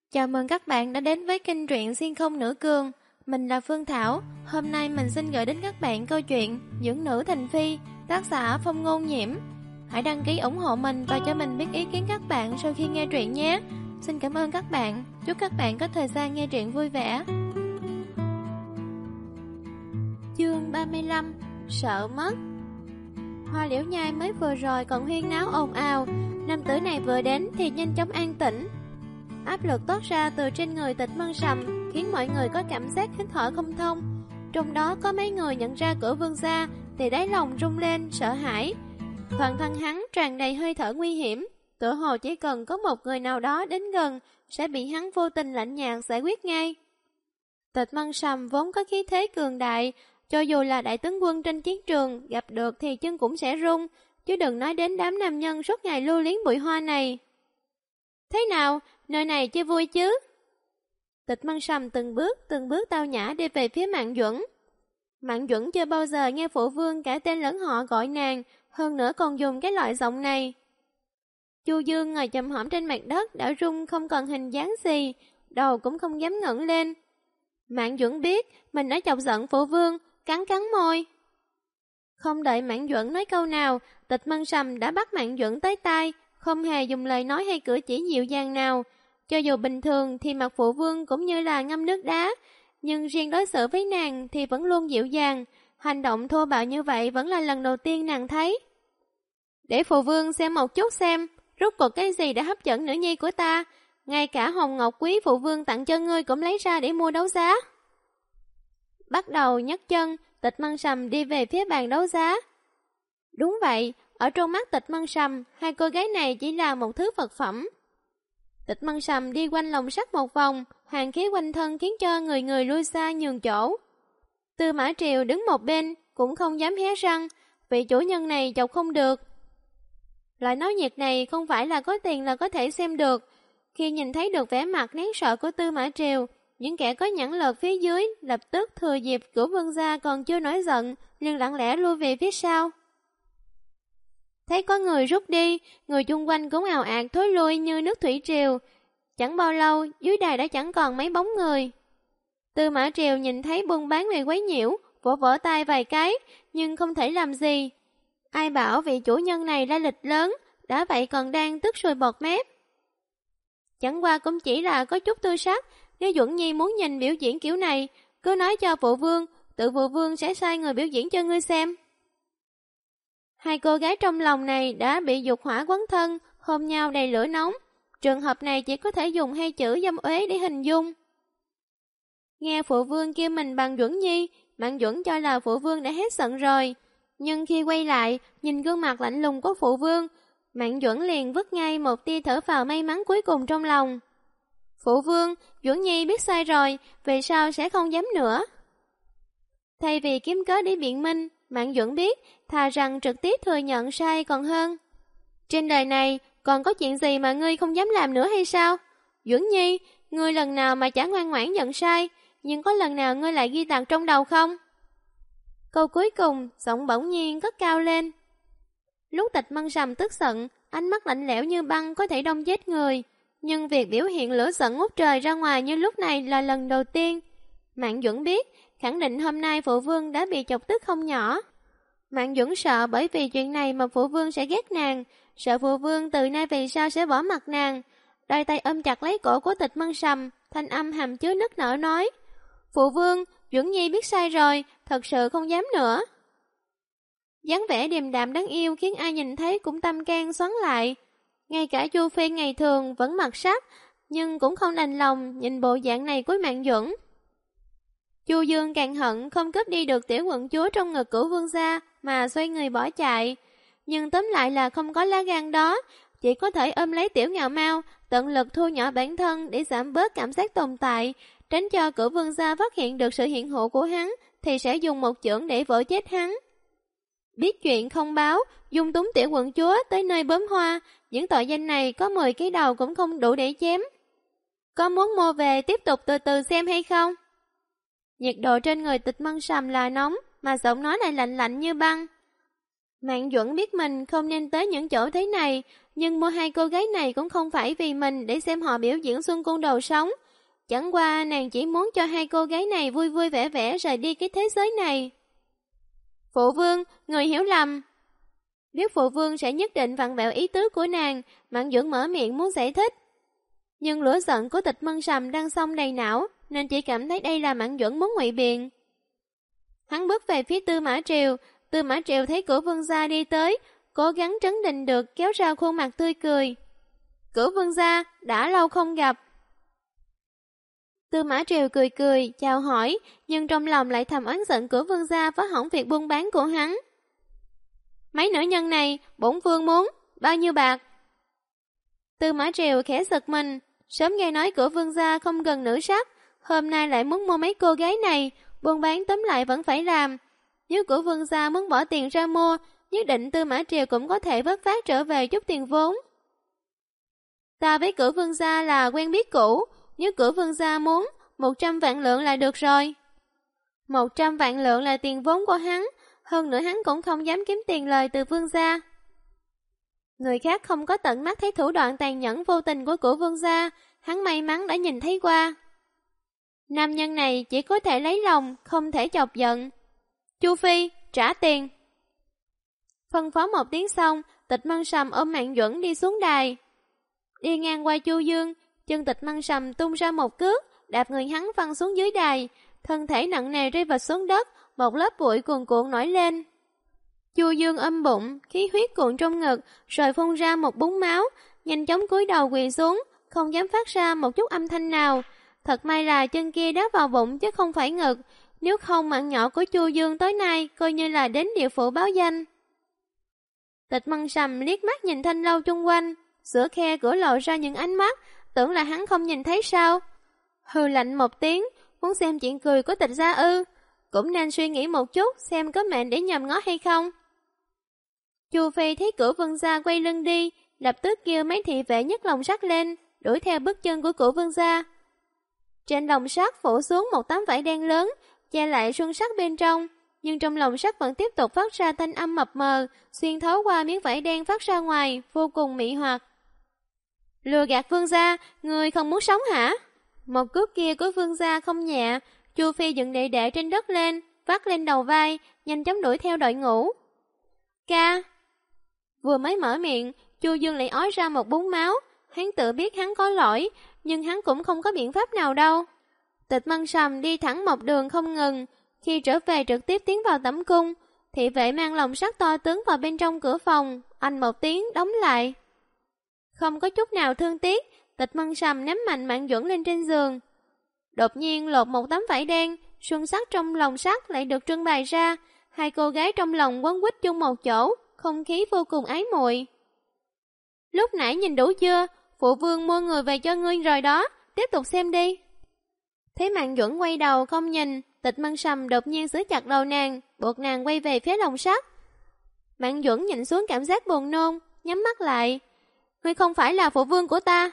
Chào mừng các bạn đã đến với kênh truyện Xuyên Không Nữ Cường. Mình là Phương Thảo. Hôm nay mình xin gửi đến các bạn câu chuyện Dưỡng Nữ Thành Phi, tác giả Phong Ngôn Nhiễm. Hãy đăng ký ủng hộ mình và cho mình biết ý kiến các bạn sau khi nghe truyện nhé. Xin cảm ơn các bạn. Chúc các bạn có thời gian nghe truyện vui vẻ. Chương 35: Sợ mất. Hoa Liễu Nhai mới vừa rồi còn huyên náo ồn ào, nam tử này vừa đến thì nhanh chóng an tĩnh. Áp lực toát ra từ trên người Tịch Mân Sầm khiến mọi người có cảm giác hít thở không thông. Trong đó có mấy người nhận ra Cửu Vương gia thì đáy lòng rung lên sợ hãi. Toàn thân hắn tràn đầy hơi thở nguy hiểm, tựa hồ chỉ cần có một người nào đó đến gần sẽ bị hắn vô tình lạnh nhạt giải quyết ngay. Tịch Mân Sầm vốn có khí thế cường đại, cho dù là đại tướng quân trên chiến trường gặp được thì chân cũng sẽ rung, chứ đừng nói đến đám nam nhân suốt ngày lưu luyến bụi hoa này. Thế nào, nơi này chơi vui chứ? Tịch Mân Sầm từng bước tao nhã đi về phía Mạn Duẩn. Mạn Duẩn chưa bao giờ nghe phụ vương cả tên lẫn họ gọi nàng, hơn nữa còn dùng cái loại giọng này. Chu Dương ngồi chồm hổm trên mặt đất đã run không còn hình dáng gì, đầu cũng không dám ngẩng lên. Mạn Duẩn biết mình đã chọc giận phụ vương, cắn môi. Không đợi Mạn Duẩn nói câu nào, Tịch Mân Sầm đã bắt Mạn Duẩn tới tai, không hề dùng lời nói hay cử chỉ dịu dàng nào. Cho dù bình thường thì mặt phụ vương cũng như là ngâm nước đá, nhưng riêng đối xử với nàng thì vẫn luôn dịu dàng. Hành động thô bạo như vậy vẫn là lần đầu tiên nàng thấy. Để phụ vương xem một chút xem, rốt cuộc cái gì đã hấp dẫn nữ nhi của ta. Ngay cả hồng ngọc quý phụ vương tặng cho ngươi cũng lấy ra để mua đấu giá. Bắt đầu nhấc chân, Tịch Mân Sầm đi về phía bàn đấu giá. Đúng vậy, ở trong mắt Tịch Mân Sầm, hai cô gái này chỉ là một thứ vật phẩm. Tịch Mân Sầm đi quanh lồng sắt một vòng, hoàng khí quanh thân khiến cho người lui xa nhường chỗ. Tư Mã Triều đứng một bên, cũng không dám hé răng, vị chủ nhân này chọc không được. Loại náo nhiệt này không phải là có tiền là có thể xem được. Khi nhìn thấy được vẻ mặt nén sợ của Tư Mã Triều, những kẻ có nhãn lực phía dưới lập tức thừa dịp Cửu Vương gia còn chưa nổi giận, liền lặng lẽ lui về phía sau. Thấy có người rút đi, người chung quanh cũng ào ạt thối lui như nước thủy triều. Chẳng bao lâu, dưới đài đã chẳng còn mấy bóng người. Tư Mã Triều nhìn thấy buôn bán bị quấy nhiễu, vỗ tay vài cái, nhưng không thể làm gì. Ai bảo vị chủ nhân này ra lịch lớn, đã vậy còn đang tức sùi bọt mép. Chẳng qua cũng chỉ là có chút tư sắc, nếu Duẩn Nhi muốn nhìn biểu diễn kiểu này, cứ nói cho phụ vương, tự phụ vương sẽ sai người biểu diễn cho ngươi xem. Hai cô gái trong lòng này đã bị dục hỏa quấn thân, hôn nhau đầy lửa nóng. Trường hợp này chỉ có thể dùng hai chữ dâm uế để hình dung. Nghe phụ vương kêu mình bằng Duẩn Nhi, Mạn Duẩn cho là phụ vương đã hết giận rồi. Nhưng khi quay lại, nhìn gương mặt lạnh lùng của phụ vương, Mạn Duẩn liền vứt ngay một tia thở phào may mắn cuối cùng trong lòng. Phụ vương, Duẩn Nhi biết sai rồi, về sau sẽ không dám nữa. Thay vì kiếm cớ để biện minh, Mạn Duẩn biết, thà rằng trực tiếp thừa nhận sai còn hơn. Trên đời này, còn có chuyện gì mà ngươi không dám làm nữa hay sao? Duẩn Nhi, ngươi lần nào mà chả ngoan ngoãn nhận sai, nhưng có lần nào ngươi lại ghi tạc trong đầu không? Câu cuối cùng, giọng bỗng nhiên cất cao lên. Lúc Tịch Mân Sầm tức giận, ánh mắt lạnh lẽo như băng có thể đông chết người. Nhưng việc biểu hiện lửa giận ngút trời ra ngoài như lúc này là lần đầu tiên. Mạn Duẩn biết, khẳng định hôm nay phụ vương đã bị chọc tức không nhỏ. Mạn Duẩn sợ bởi vì chuyện này mà phụ vương sẽ ghét nàng, sợ phụ vương từ nay về sau sẽ bỏ mặt nàng. Đôi tay ôm chặt lấy cổ của Tịch Mân Sầm, thanh âm hàm chứa nức nở nói: Phụ vương, Duẩn Nhi biết sai rồi, thật sự không dám nữa. Dáng vẻ điềm đạm đáng yêu khiến ai nhìn thấy cũng tâm can xoắn lại. Ngay cả Chu Phi ngày thường vẫn mặt sắc, nhưng cũng không đành lòng nhìn bộ dạng này của Mạn Duẩn. Chu Dương càng hận không cướp đi được tiểu quận chúa trong ngực Cửu Vương gia mà xoay người bỏ chạy. Nhưng tóm lại là không có lá gan đó, chỉ có thể ôm lấy tiểu ngạo mau, tận lực thu nhỏ bản thân để giảm bớt cảm giác tồn tại, tránh cho Cửu Vương gia phát hiện được sự hiện hữu của hắn thì sẽ dùng một chưởng để vỗ chết hắn. Biết chuyện không báo, dung túng tiểu quận chúa tới nơi bướm hoa, những tội danh này có 10 cái đầu cũng không đủ để chém. Có muốn mua về tiếp tục từ từ xem hay không? Nhiệt độ trên người Tịch Mân Sầm là nóng, mà giọng nói lại lạnh lạnh như băng. Mạn Duẩn biết mình không nên tới những chỗ thế này, nhưng mua hai cô gái này cũng không phải vì mình để xem họ biểu diễn xuân cung đồ sống. Chẳng qua nàng chỉ muốn cho hai cô gái này vui vui vẻ vẻ rời đi cái thế giới này. Phụ vương, người hiểu lầm. Biết phụ vương sẽ nhất định vặn vẹo ý tứ của nàng, Mạn Duẩn mở miệng muốn giải thích. Nhưng lửa giận của Tịch Mân Sầm đang xông đầy não, nên chỉ cảm thấy đây là Mạn Duẩn muốn ngụy biện. Hắn bước về phía Tư Mã Triều thấy Cửu Vương gia đi tới, cố gắng trấn định được kéo ra khuôn mặt tươi cười. Cửu Vương gia, đã lâu không gặp. Tư Mã Triều cười cười, chào hỏi, nhưng trong lòng lại thầm oán giận Cửu Vương gia phá hỏng việc buôn bán của hắn. Mấy nữ nhân này, bổn vương muốn, bao nhiêu bạc? Tư Mã Triều khẽ giật mình, sớm nghe nói Cửu Vương gia không gần nữ sắc, hôm nay lại muốn mua mấy cô gái này, buôn bán tóm lại vẫn phải làm. Nếu Cửu Vương gia muốn bỏ tiền ra mua, nhất định Tư Mã Triều cũng có thể vớt phát trở về chút tiền vốn. Ta với Cửu Vương gia là quen biết cũ, nếu Cửu Vương gia muốn, 100 vạn lượng là được rồi. 100 vạn lượng là tiền vốn của hắn, hơn nữa hắn cũng không dám kiếm tiền lời từ Vương gia. Người khác không có tận mắt thấy thủ đoạn tàn nhẫn vô tình của Cửu Vương gia, hắn may mắn đã nhìn thấy qua. Nam nhân này chỉ có thể lấy lòng, không thể chọc giận. Chu Phi, trả tiền. Phân phó một tiếng xong, Tịch Mân Sầm ôm Mạn Duẩn đi xuống đài. Đi ngang qua Chu Dương, chân Tịch Mân Sầm tung ra một cước, đạp người hắn văng xuống dưới đài, thân thể nặng nề rơi vào xuống đất, một lớp bụi cuồn cuộn nổi lên. Chu Dương ôm bụng, khí huyết cuộn trong ngực, rồi phun ra một búng máu, nhanh chóng cúi đầu quỳ xuống, không dám phát ra một chút âm thanh nào. Thật may là chân kia đá vào bụng chứ không phải ngực, nếu không mạng nhỏ của Chu Dương tối nay coi như là đến địa phủ báo danh. Tịch Mân Sầm liếc mắt nhìn thanh lâu chung quanh, giữa khe cửa lộ ra những ánh mắt, tưởng là hắn không nhìn thấy sao. Hừ lạnh một tiếng, muốn xem chuyện cười của Tịch gia ư, cũng nên suy nghĩ một chút xem có mệnh để nhầm ngó hay không. Chu Phi thấy Cửu Vương gia quay lưng đi, lập tức kêu mấy thị vệ nhấc lồng sắt lên, đuổi theo bước chân của Cửu Vương gia. Trên lồng sắt phủ xuống một tấm vải đen lớn, che lại xuân sắt bên trong, nhưng trong lồng sắt vẫn tiếp tục phát ra thanh âm mập mờ, xuyên thấu qua miếng vải đen phát ra ngoài, vô cùng mị hoặc. Lừa gạt Vương gia, người không muốn sống hả? Một cước kia của Vương gia không nhẹ, Chu Phi dựng đệ đệ trên đất lên, vắt lên đầu vai, nhanh chóng đuổi theo đội ngũ. Ca! Vừa mới mở miệng, Chu Dương lại ói ra một búng máu, hắn tự biết hắn có lỗi, nhưng hắn cũng không có biện pháp nào đâu. Tịch Mân Sầm đi thẳng một đường không ngừng, khi trở về trực tiếp tiến vào tẩm cung, thị vệ mang lồng sắt to tướng vào bên trong cửa phòng, anh một tiếng đóng lại. Không có chút nào thương tiếc, Tịch Mân Sầm ném mạnh Mạn Duẩn lên trên giường. Đột nhiên lột một tấm vải đen, xuân sắc trong lồng sắt lại được trưng bày ra, hai cô gái trong lòng quấn quýt chung một chỗ, không khí vô cùng ái muội. Lúc nãy nhìn đủ chưa? Phụ vương mua người về cho ngươi rồi đó, tiếp tục xem đi. Thấy Mạn Duẩn quay đầu không nhìn, Tịch Mân Sầm đột nhiên giữ chặt đầu nàng, buộc nàng quay về phía lồng sắt. Mạn Duẩn nhìn xuống cảm giác buồn nôn, nhắm mắt lại. Ngươi không phải là phụ vương của ta.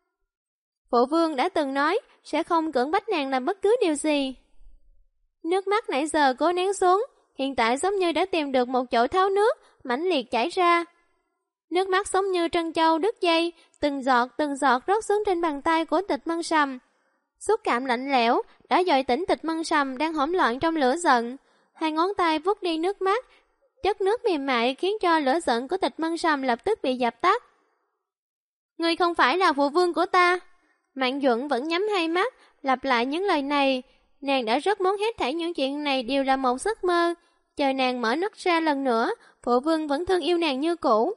Phụ vương đã từng nói sẽ không cưỡng bách nàng làm bất cứ điều gì. Nước mắt nãy giờ cố nén xuống, hiện tại giống như đã tìm được một chỗ tháo nước, mãnh liệt chảy ra. Nước mắt giống như trân châu đứt dây, từng giọt rớt xuống trên bàn tay của Tịch Mân Sầm. Xúc cảm lạnh lẽo đã dội tỉnh Tịch Mân Sầm đang hỗn loạn trong lửa giận. Hai ngón tay vuốt đi nước mắt, chất nước mềm mại khiến cho lửa giận của Tịch Mân Sầm lập tức bị dập tắt. Ngươi không phải là phụ vương của ta. Mạn Duẩn vẫn nhắm hai mắt, lặp lại những lời này. Nàng đã rất muốn hết thảy những chuyện này đều là một giấc mơ. Chờ nàng mở nấc ra lần nữa, phụ vương vẫn thương yêu nàng như cũ.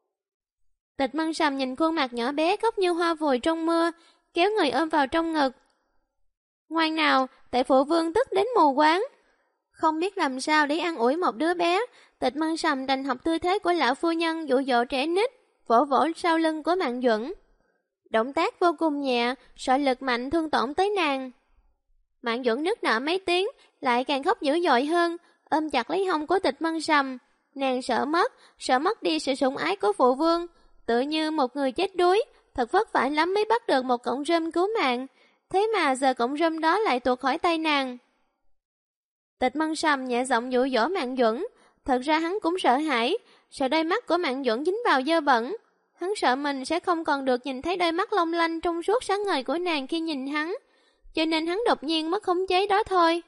Tịch Mân Sầm nhìn khuôn mặt nhỏ bé khóc như hoa vùi trong mưa, kéo người ôm vào trong ngực. Ngoan nào, tại phụ vương tức đến mù quáng. Không biết làm sao để an ủi một đứa bé, Tịch Mân Sầm đành học tư thế của lão phu nhân dụ dỗ trẻ nít, vỗ vỗ sau lưng của Mạn Duẩn. Động tác vô cùng nhẹ, sợ lực mạnh thương tổn tới nàng. Mạn Duẩn nức nở mấy tiếng, lại càng khóc dữ dội hơn, ôm chặt lấy hông của Tịch Mân Sầm. Nàng sợ mất đi sự sủng ái của phụ vương, tự như một người chết đuối, thật vất vả lắm mới bắt được một cọng rơm cứu mạng, thế mà giờ cọng rơm đó lại tuột khỏi tay nàng. Tịch Mân Sầm nhẹ giọng dụ dỗ Mạn Duẩn, Thật ra hắn cũng sợ hãi, sợ đôi mắt của Mạn Duẩn dính vào dơ bẩn. Hắn sợ mình sẽ không còn được nhìn thấy đôi mắt long lanh trong suốt sáng ngời của nàng khi nhìn hắn, cho nên hắn đột nhiên mất khống chế đó thôi.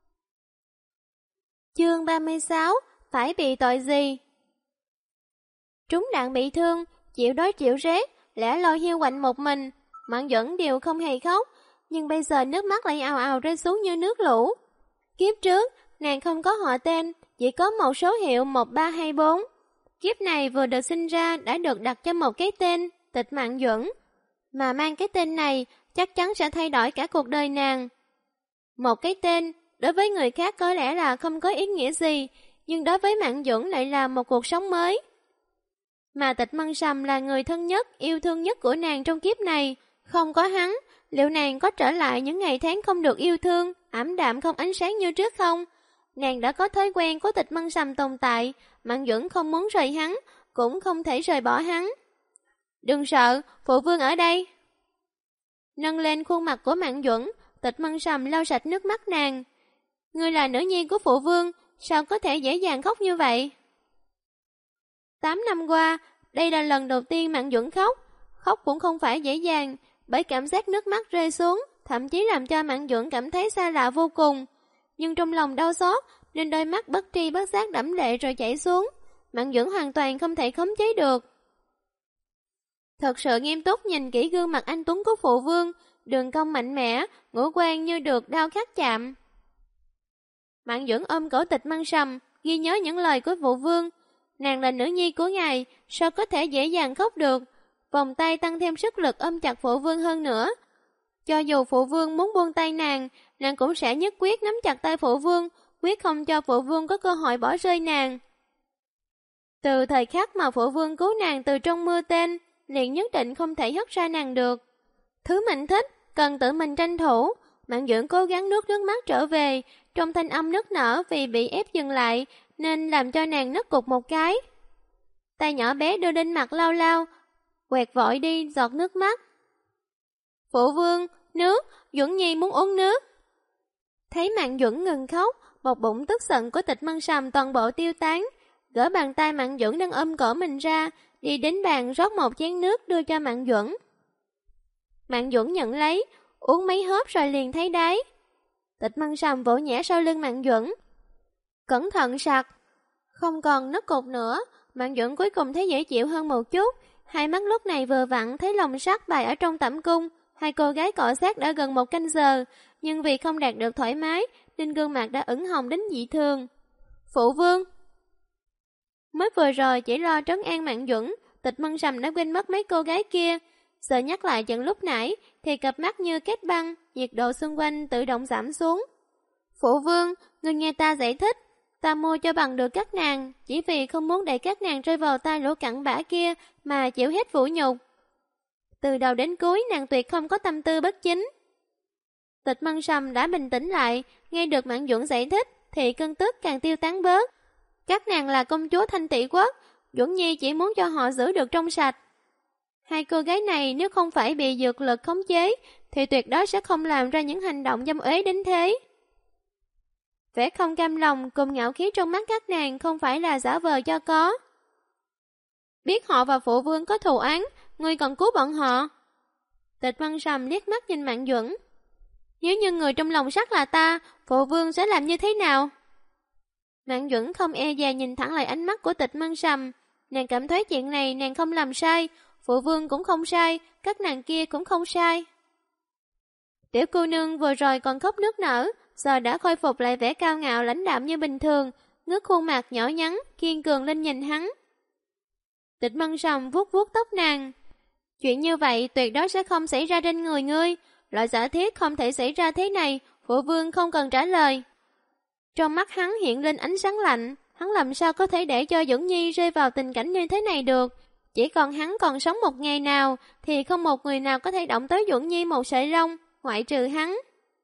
Chương 36, phải bị tội gì? Trúng đạn bị thương, chịu đói chịu rét, lẻ loi hiu quạnh một mình, Mạn Duẩn đều không hề khóc, nhưng bây giờ nước mắt lại ào ào rơi xuống như nước lũ. Kiếp trước, nàng không có họ tên, chỉ có một số hiệu 1324. Kiếp này vừa được sinh ra đã được đặt cho một cái tên, Tịch Mạn Duẩn. Mà mang cái tên này chắc chắn sẽ thay đổi cả cuộc đời nàng. Một cái tên, đối với người khác có lẽ là không có ý nghĩa gì, nhưng đối với Mạn Duẩn lại là một cuộc sống mới. Mà Tịch Mân Sầm là người thân nhất, yêu thương nhất của nàng trong kiếp này. Không có hắn, liệu nàng có trở lại những ngày tháng không được yêu thương, ảm đạm không ánh sáng như trước không? Nàng đã có thói quen của Tịch Mân Sầm tồn tại, Mạn Duẩn không muốn rời hắn, cũng không thể rời bỏ hắn. Đừng sợ, phụ vương ở đây. Nâng lên khuôn mặt của Mạn Duẩn, Tịch Mân Sầm lau sạch nước mắt nàng. Ngươi là nữ nhi của phụ vương, sao có thể dễ dàng khóc như vậy? 8 năm qua, đây là lần đầu tiên Mạn Duẩn khóc. Khóc cũng không phải dễ dàng, bởi cảm giác nước mắt rơi xuống, thậm chí làm cho Mạn Duẩn cảm thấy xa lạ vô cùng. Nhưng trong lòng đau xót, nên đôi mắt bất tri bất giác đẫm lệ rồi chảy xuống. Mạn Duẩn hoàn toàn không thể khống chế được. Thật sự nghiêm túc nhìn kỹ gương mặt anh tuấn của phụ vương, đường cong mạnh mẽ, ngũ quan như được đao khắc chạm. Mạn Duẩn ôm cổ Tịch Mân Sầm, ghi nhớ những lời của phụ vương. Nàng là nữ nhi của ngài, sao có thể dễ dàng khóc được? Vòng tay tăng thêm sức lực ôm chặt phụ vương hơn nữa. Cho dù phụ vương muốn buông tay nàng cũng sẽ nhất quyết nắm chặt tay phụ vương, quyết không cho phụ vương có cơ hội bỏ rơi nàng. Từ thời khắc mà phụ vương cứu nàng từ trong mưa tên, liền nhất định không thể hất ra nàng được. Thứ mình thích, cần tự mình tranh thủ. Mạn Duẩn cố gắng nuốt nước mắt trở về, trong thanh âm nức nở vì bị ép dừng lại, nên làm cho nàng nấc cục một cái. Tay nhỏ bé đưa lên mặt lau lau, quẹt vội đi giọt nước mắt. Phụ vương, nước, Duẩn Nhi muốn uống nước. Thấy Mạn Duẩn ngừng khóc, một bụng tức giận của Tịch Mân Sầm toàn bộ tiêu tán. Gỡ bàn tay Mạn Duẩn đang ôm cổ mình ra, đi đến bàn rót một chén nước đưa cho Mạn Duẩn. Mạn Duẩn nhận lấy, uống mấy hớp rồi liền thấy đáy. Tịch Mân Sầm vỗ nhẹ sau lưng Mạn Duẩn. Cẩn thận sặc. Không còn nấc cột nữa, Mạn Duẩn cuối cùng thấy dễ chịu hơn một chút. Hai mắt lúc này vừa vặn thấy lồng sắt bày ở trong tẩm cung. Hai cô gái cọ sát đã gần 1 canh giờ, nhưng vì không đạt được thoải mái nên gương mặt đã ửng hồng đến dị thường. Phụ vương. Mới vừa rồi chỉ lo trấn an Mạn Duẩn, Tịch Mân Sầm đã quên mất mấy cô gái kia. Giờ nhắc lại chuyện lúc nãy thì cặp mắt như kết băng, nhiệt độ xung quanh tự động giảm xuống. Phụ vương, người nghe ta giải thích, ta mua cho bằng được các nàng, chỉ vì không muốn để các nàng rơi vào tay lũ cặn bã kia mà chịu hết vũ nhục. Từ đầu đến cuối nàng tuyệt không có tâm tư bất chính. Tịch Mân Sầm đã bình tĩnh lại, nghe được Mạn Duẩn giải thích thì cơn tức càng tiêu tán bớt. Các nàng là công chúa Thanh Tỷ Quốc, Duẩn Nhi chỉ muốn cho họ giữ được trong sạch. Hai cô gái này nếu không phải bị dược lực khống chế thì tuyệt đối sẽ không làm ra những hành động dâm uế đến thế. Vẻ không cam lòng cùng ngạo khí trong mắt các nàng không phải là giả vờ cho có. Biết họ và phụ vương có thù oán, ngươi còn cứu bọn họ. Tịch Mân Sầm liếc mắt nhìn Mạn Duẩn. Nếu như người trong lòng sắt là ta, phụ vương sẽ làm như thế nào? Mạn Duẩn không e dè nhìn thẳng lại ánh mắt của Tịch Mân Sầm. Nàng cảm thấy chuyện này nàng không làm sai, phụ vương cũng không sai, các nàng kia cũng không sai. Tiểu cô nương vừa rồi còn khóc nức nở, giờ đã khôi phục lại vẻ cao ngạo lãnh đạm như bình thường, ngước khuôn mặt nhỏ nhắn, kiên cường lên nhìn hắn. Tịch Mân Sầm vuốt vuốt tóc nàng. Chuyện như vậy tuyệt đối sẽ không xảy ra trên người ngươi, loại giả thiết không thể xảy ra thế này, phụ vương không cần trả lời. Trong mắt hắn hiện lên ánh sáng lạnh, hắn làm sao có thể để cho Duẩn Nhi rơi vào tình cảnh như thế này được. Chỉ còn hắn còn sống một ngày nào thì không một người nào có thể động tới Duẩn Nhi một sợi lông, ngoại trừ hắn.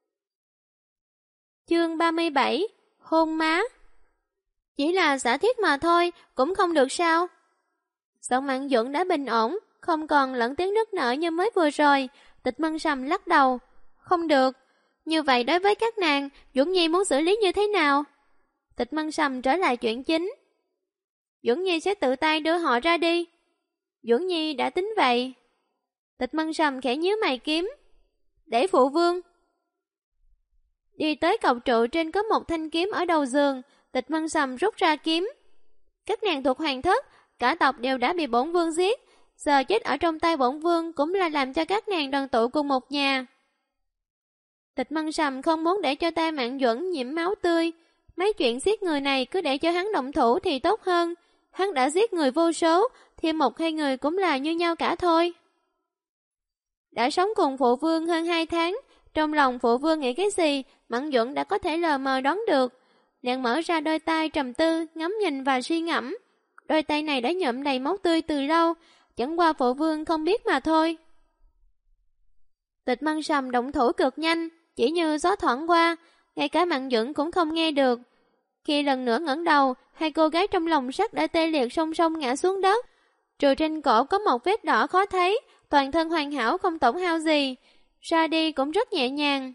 Chương 37, hôn má. Chỉ là giả thiết mà thôi, cũng không được sao? Giọng Mạn Duẩn đã bình ổn, không còn lẫn tiếng nức nở như mới vừa rồi. Tịch Mân Sầm lắc đầu. Không được. Như vậy đối với các nàng, Duẩn Nhi muốn xử lý như thế nào? Tịch Mân Sầm trở lại chuyện chính. Duẩn Nhi sẽ tự tay đưa họ ra đi. Duẩn Nhi đã tính vậy. Tịch Mân Sầm khẽ nhíu mày kiếm. Để phụ vương. Đi tới cọc trụ trên có một thanh kiếm ở đầu giường, Tịch Mân Sầm rút ra kiếm. Các nàng thuộc hoàng thất, cả tộc đều đã bị bổn vương giết, giờ chết ở trong tay bổn vương cũng là làm cho các nàng đoàn tụ cùng một nhà. Tịch Mân Sầm không muốn để cho tay Mạn Duẩn nhiễm máu tươi, mấy chuyện giết người này cứ để cho hắn động thủ thì tốt hơn. Hắn đã giết người vô số, thêm một hai người cũng là như nhau cả thôi. Đã sống cùng phụ vương hơn 2 tháng, trong lòng phụ vương nghĩ cái gì, Mạn Duẩn đã có thể lờ mờ đoán được. Nàng mở ra đôi tay trầm tư, ngắm nhìn và suy ngẫm. Đôi tay này đã nhuộm đầy máu tươi từ lâu, chẳng qua phụ vương không biết mà thôi. Tịch Mân Sầm động thủ cực nhanh, chỉ như gió thoảng qua, ngay cả Mạn Duẩn cũng không nghe được. Khi lần nữa ngẩng đầu, hai cô gái trong lồng sắt đã tê liệt song song ngã xuống đất. Trừ trên cổ có một vết đỏ khó thấy, toàn thân hoàn hảo không tổn hao gì. Ra đi cũng rất nhẹ nhàng.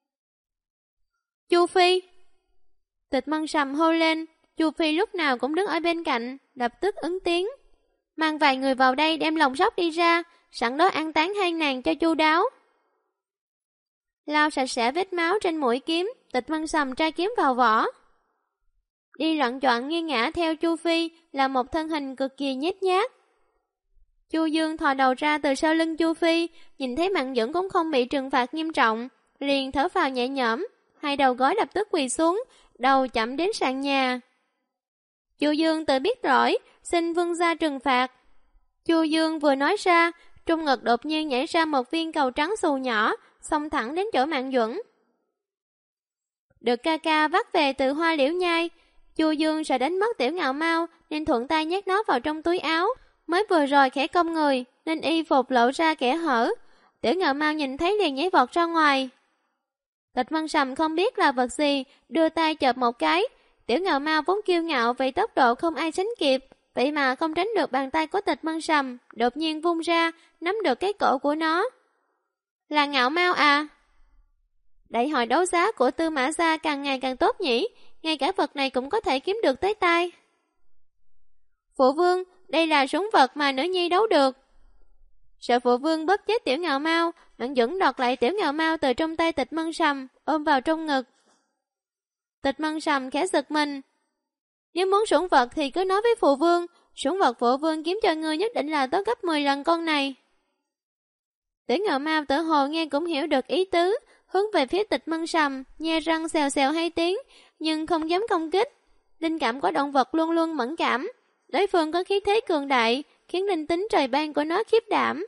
Chu Phi! Tịch Mân Sầm hô lên, Chu Phi lúc nào cũng đứng ở bên cạnh, lập tức ứng tiếng. Mang vài người vào đây đem lồng sắt đi ra, sẵn đó an táng hai nàng cho chu đáo. Lau sạch sẽ vết máu trên mũi kiếm, Tịch Mân Sầm tra kiếm vào vỏ. Đi loạn choạng nghiêng ngã theo Chu Phi là một thân hình cực kỳ nhếch nhác. Chu Dương thò đầu ra từ sau lưng Chu Phi, nhìn thấy Mạn Duẩn cũng không bị trừng phạt nghiêm trọng, liền thở phào nhẹ nhõm, hai đầu gối lập tức quỳ xuống, đầu chậm đến sàn nhà. Chu Dương tự biết lỗi, xin vương gia trừng phạt. Chu Dương vừa nói ra, trong ngực đột nhiên nhảy ra một viên cầu trắng xù nhỏ, xông thẳng đến chỗ Mạn Duẩn. Được ca ca vắt về từ Hoa Liễu Nhai, Chu Dương sợ đánh mất Tiểu Ngạo Mao nên thuận tay nhét nó vào trong túi áo, mới vừa rồi khẽ cong người nên y phục lộ ra kẽ hở. Tiểu Ngạo Mao nhìn thấy liền nhảy vọt ra ngoài. Tịch Mân Sầm không biết là vật gì, đưa tay chộp một cái. Tiểu Ngạo Mao vốn kiêu ngạo vì tốc độ không ai sánh kịp, vậy mà không tránh được bàn tay của Tịch Mân Sầm, đột nhiên vung ra, nắm được cái cổ của nó. Là Ngạo Mao à? Đại hội đấu giá của Tư Mã Gia càng ngày càng tốt nhỉ, ngay cả vật này cũng có thể kiếm được tới tay. Phụ vương, đây là súng vật mà nữ nhi đấu được. Sợ phụ vương bóp chết Tiểu Ngạo Mao, Mạn Duẩn đoạt lại Tiểu Ngạo Mao từ trong tay Tịch Mân Sầm, ôm vào trong ngực. Tịch Mân Sầm khẽ giật mình. Nếu muốn sủng vật thì cứ nói với phụ vương, sủng vật phụ vương kiếm cho ngươi nhất định là tốt gấp 10 lần con này. Tiểu Ngạo Mao tự hồ nghe cũng hiểu được ý tứ, hướng về phía Tịch Mân Sầm, nhe răng xèo xèo 2 tiếng, nhưng không dám công kích. Linh cảm của động vật luôn luôn mẫn cảm, đối phương có khí thế cường đại, khiến linh tính trời ban của nó khiếp đảm.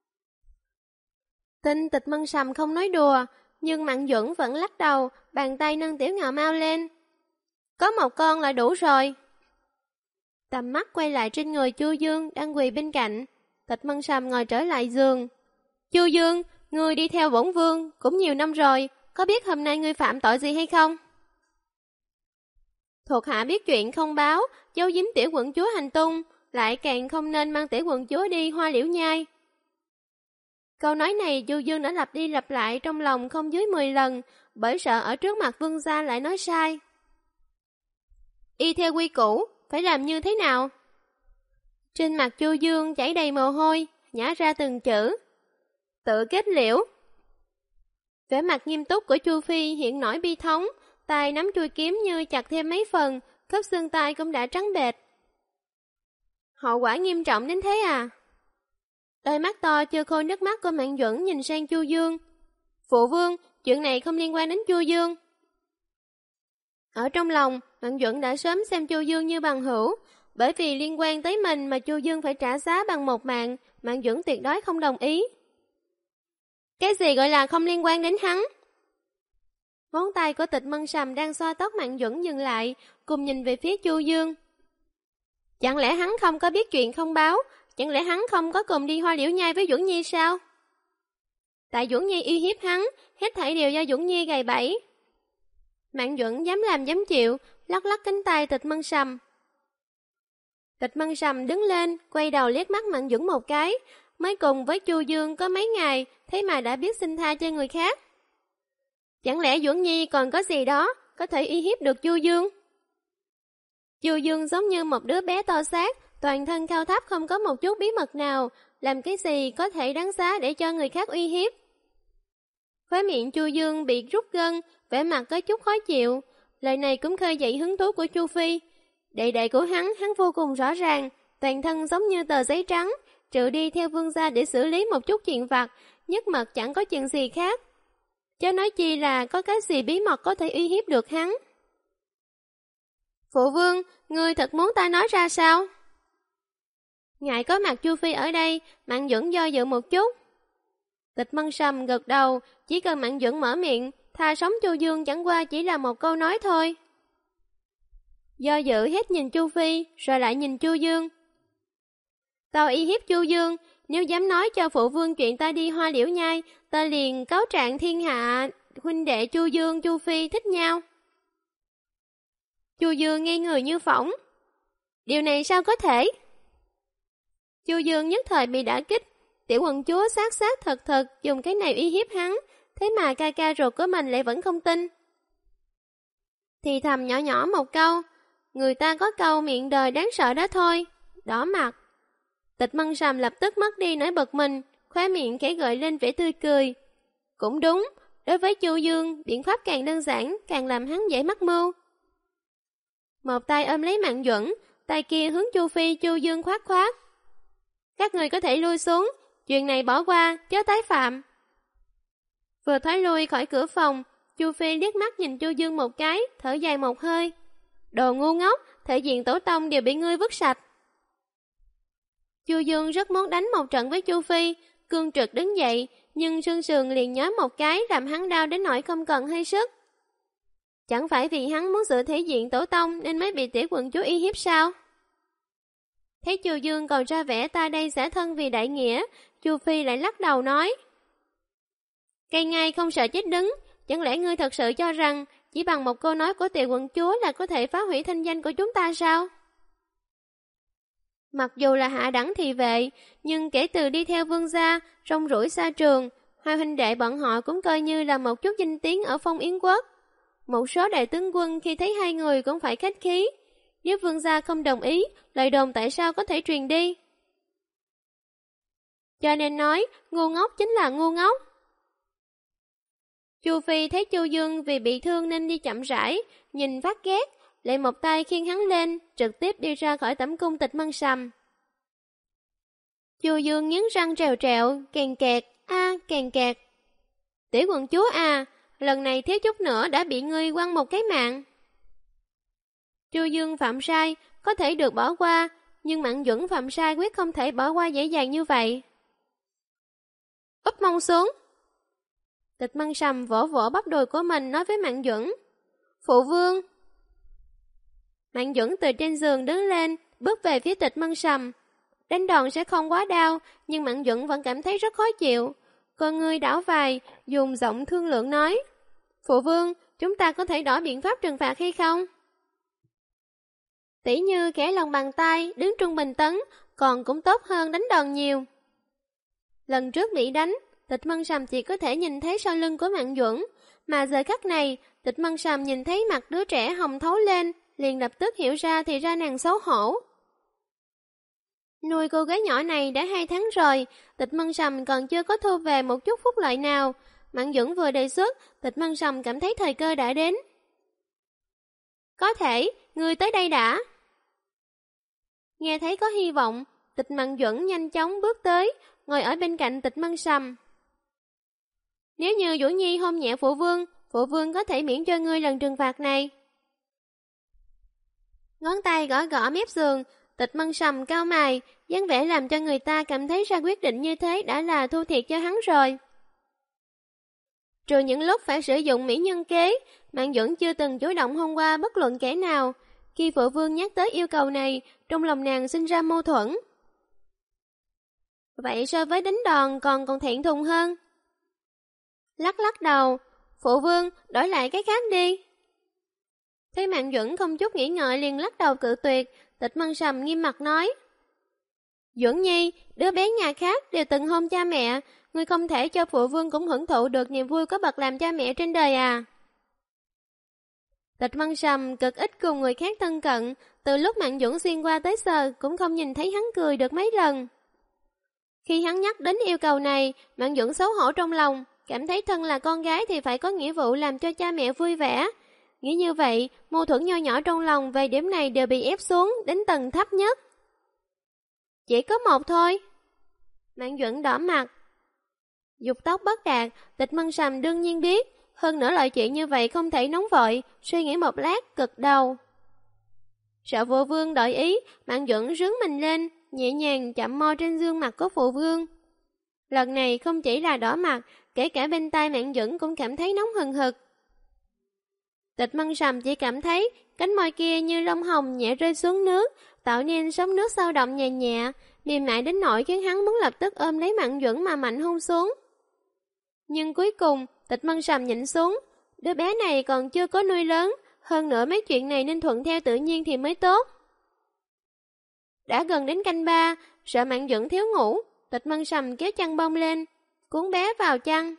Tin Tịch Mân Sầm không nói đùa, nhưng Mạn Duẩn vẫn lắc đầu, bàn tay nâng Tiểu Ngạo Mao lên. Có một con là đủ rồi. Tầm mắt quay lại trên người Chu Dương đang quỳ bên cạnh. Tịch Mân Sầm ngồi trở lại giường. Chu Dương, ngươi đi theo bổn vương cũng nhiều năm rồi, có biết hôm nay ngươi phạm tội gì hay không? Thuộc hạ biết chuyện không báo, giấu giếm tiểu quận chúa hành tung, lại càng không nên mang tiểu quận chúa đi Hoa Liễu Nhai. Câu nói này Chu Dương đã lặp đi lặp lại trong lòng không dưới 10 lần, bởi sợ ở trước mặt vương gia lại nói sai. Y theo quy củ, phải làm như thế nào? Trên mặt Chu Dương chảy đầy mồ hôi, nhả ra từng chữ. Tự kết liễu. Vẻ mặt nghiêm túc của Chu Phi hiện nổi bi thống, tay nắm chuôi kiếm như chặt thêm mấy phần, khớp xương tay cũng đã trắng bệch. Hậu quả nghiêm trọng đến thế à? Đôi mắt to chưa khô nước mắt của Mạn Duẩn nhìn sang Chu Dương. Phụ vương, chuyện này không liên quan đến Chu Dương. Ở trong lòng, Mạn Duẩn đã sớm xem Chu Dương như bằng hữu, bởi vì liên quan tới mình mà Chu Dương phải trả giá bằng một mạng, Mạn Duẩn tuyệt đối không đồng ý. Cái gì gọi là không liên quan đến hắn? Ngón tay của Tịch Mân Sầm đang xoa tóc Mạn Duẩn dừng lại, cùng nhìn về phía Chu Dương. Chẳng lẽ hắn không có biết chuyện không báo? Chẳng lẽ hắn không có cùng đi Hoa Liễu Nhai với Duẩn Nhi sao? Tại Duẩn Nhi uy hiếp hắn, hết thảy đều do Duẩn Nhi gài bẫy. Mạn Duẩn dám làm dám chịu, lắc lắc cánh tay Tịch Mân Sầm. Tịch Mân Sầm đứng lên, quay đầu liếc mắt Mạn Duẩn một cái, mới cùng với Chu Dương có mấy ngày, thế mà đã biết xin tha cho người khác. Chẳng lẽ Duẩn Nhi còn có gì đó có thể uy hiếp được Chu Dương? Chu Dương giống như một đứa bé to xác, toàn thân cao thấp không có một chút bí mật nào, làm cái gì có thể đáng giá để cho người khác uy hiếp. Khóe miệng Chu Dương bị rút gân, vẻ mặt có chút khó chịu. Lời này cũng khơi dậy hứng thú của Chu Phi. Đệ đệ của hắn vô cùng rõ ràng, toàn thân giống như tờ giấy trắng, trừ đi theo vương gia để xử lý một chút chuyện vặt, nhất mật chẳng có chuyện gì khác. Chớ nói chi là có cái gì bí mật có thể uy hiếp được hắn. Phụ vương, ngươi thật muốn ta nói ra sao? Ngại có mặt Chu Phi ở đây, Mạn Duẩn do dự một chút. Tịch Mân Sầm gật đầu, chỉ cần Mạn Duẩn mở miệng, tha sống Chu Dương chẳng qua chỉ là một câu nói thôi. Do dự hết nhìn Chu Phi, rồi lại nhìn Chu Dương. Ta uy hiếp Chu Dương, nếu dám nói cho phụ vương chuyện ta đi Hoa Liễu Nhai, ta liền cáo trạng thiên hạ, huynh đệ Chu Dương, Chu Phi thích nhau. Chu Dương ngây người như phỏng. Điều này sao có thể? Chu Dương nhất thời bị đả kích, tiểu quận chúa sát thật dùng cái này uy hiếp hắn, thế mà ca ca ruột của mình lại vẫn không tin. Thì thầm nhỏ nhỏ một câu, người ta có câu miệng đời đáng sợ đó thôi, đỏ mặt. Tịch Mân Sầm lập tức mất đi nỗi bực mình, khóe miệng khẽ gợi lên vẻ tươi cười. Cũng đúng, đối với Chu Dương, biện pháp càng đơn giản, càng làm hắn dễ mắc mưu. Một tay ôm lấy Mạn Duẩn, tay kia hướng Chu Phi, Chu Dương khoát. Các người có thể lui xuống, chuyện này bỏ qua, chớ tái phạm. Vừa thoái lui khỏi cửa phòng, Chu Phi liếc mắt nhìn Chu Dương một cái, thở dài một hơi. Đồ ngu ngốc, thể diện tổ tông đều bị ngươi vứt sạch. Chu Dương rất muốn đánh một trận với Chu Phi, cương trực đứng dậy, nhưng sương sườn liền nhói một cái làm hắn đau đến nỗi không cần hơi sức. Chẳng phải vì hắn muốn giữ thể diện tổ tông nên mới bị tiểu quận chúa uy hiếp sao? Thấy Chu Dương còn ra vẻ ta đây xả thân vì đại nghĩa, Chu Phi lại lắc đầu nói. Cây ngai không sợ chết đứng, chẳng lẽ ngươi thật sự cho rằng chỉ bằng một câu nói của tiểu quận chúa là có thể phá hủy thanh danh của chúng ta sao? Mặc dù là hạ đẳng thì vệ, nhưng kể từ đi theo vương gia, rong ruổi xa trường, hai huynh đệ bọn họ cũng coi như là một chút danh tiếng ở Phong Yến Quốc. Một số đại tướng quân khi thấy hai người cũng phải khách khí. Nếu vương gia không đồng ý, lời đồn tại sao có thể truyền đi? Cho nên nói, ngu ngốc chính là ngu ngốc. Chu Phi thấy Chu Dương vì bị thương nên đi chậm rãi, nhìn phát ghét, lại một tay khiêng hắn lên, trực tiếp đi ra khỏi tẩm cung Tịch Mân Sầm. Chu Dương nghiến răng trèo, kèn kẹt, kèn kẹt. Tiểu quận chúa à, lần này thiếu chút nữa đã bị ngươi quăng một cái mạng. Chu Dương phạm sai, có thể được bỏ qua, nhưng Mạn Duẩn phạm sai quyết không thể bỏ qua dễ dàng như vậy. Úp mông xuống. Tịch Mân Sầm vỗ bắp đùi của mình nói với Mạn Duẩn. Phụ vương. Mạn Duẩn từ trên giường đứng lên, bước về phía Tịch Mân Sầm. Đánh đòn sẽ không quá đau, nhưng Mạn Duẩn vẫn cảm thấy rất khó chịu. Con ngươi đảo vài, dùng giọng thương lượng nói. Phụ vương, chúng ta có thể đổi biện pháp trừng phạt hay không? Tỉ như kẻ lòng bàn tay, đứng trung bình tấn, còn cũng tốt hơn đánh đòn nhiều. Lần trước bị đánh, Tịch Mân Sầm chỉ có thể nhìn thấy sau lưng của Mạn Duẩn, mà giờ khắc này, Tịch Mân Sầm nhìn thấy mặt đứa trẻ hồng thấu lên, liền lập tức hiểu ra thì ra nàng xấu hổ. Nuôi cô gái nhỏ này đã 2 tháng rồi, Tịch Mân Sầm còn chưa có thu về một chút phúc lợi nào. Mạn Duẩn vừa đề xuất, Tịch Mân Sầm cảm thấy thời cơ đã đến. Có thể, ngươi tới đây đã. Nghe thấy có hy vọng, Tịch Mạn Duẩn nhanh chóng bước tới, ngồi ở bên cạnh Tịch Mân Sầm. Nếu như Duẩn Nhi hôn nhẹ phụ vương có thể miễn cho ngươi lần trừng phạt này. Ngón tay gõ mép giường, Tịch Mân Sầm cau mày, dáng vẻ làm cho người ta cảm thấy ra quyết định như thế đã là thu thiệt cho hắn rồi. Trừ những lúc phải sử dụng mỹ nhân kế, Mạn Duẩn chưa từng chủ động hôn qua bất luận kẻ nào. Khi phụ vương nhắc tới yêu cầu này, trong lòng nàng sinh ra mâu thuẫn. Vậy so với đánh đòn còn thẹn thùng hơn. Lắc đầu, phụ vương, đổi lại cái khác đi. Thấy Mạn Duẩn không chút nghĩ ngợi liền lắc đầu cự tuyệt, Tịch Mân Sầm nghiêm mặt nói. Duẩn Nhi, đứa bé nhà khác đều từng hôn cha mẹ, ngươi không thể cho phụ vương cũng hưởng thụ được niềm vui có bậc làm cha mẹ trên đời à? Tịch Mân Sầm cực ít cùng người khác thân cận, từ lúc Mạn Duẩn xuyên qua tới giờ cũng không nhìn thấy hắn cười được mấy lần. Khi hắn nhắc đến yêu cầu này, Mạn Duẩn xấu hổ trong lòng, cảm thấy thân là con gái thì phải có nghĩa vụ làm cho cha mẹ vui vẻ. Nghĩ như vậy, mâu thuẫn nho nhỏ trong lòng về điểm này đều bị ép xuống đến tầng thấp nhất. Chỉ có một thôi. Mạn Duẩn đỏ mặt. Dục tóc bất đạt, Tịch Mân Sầm đương nhiên biết, hơn nữa loại chuyện như vậy không thể nóng vội, suy nghĩ một lát, cực đầu. Sợ phụ vương đổi ý, Mạn Duẩn rướn mình lên, nhẹ nhàng chạm môi trên gương mặt của phụ vương. Lần này không chỉ là đỏ mặt, kể cả bên tai Mạn Duẩn cũng cảm thấy nóng hừng hực. Tịch Mân Sầm chỉ cảm thấy cánh môi kia như lông hồng nhẹ rơi xuống nước, tạo nên sóng nước dao động nhẹ nhẹ, mềm mại đến nỗi khiến hắn muốn lập tức ôm lấy Mạn Duẩn mà mạnh hôn xuống. Nhưng cuối cùng, Tịch Mân Sầm nhịn xuống, đứa bé này còn chưa có nuôi lớn, hơn nữa mấy chuyện này nên thuận theo tự nhiên thì mới tốt. Đã gần đến canh 3, sợ Mạn Duẩn thiếu ngủ, Tịch Mân Sầm kéo chăn bông lên, cuốn bé vào chăn.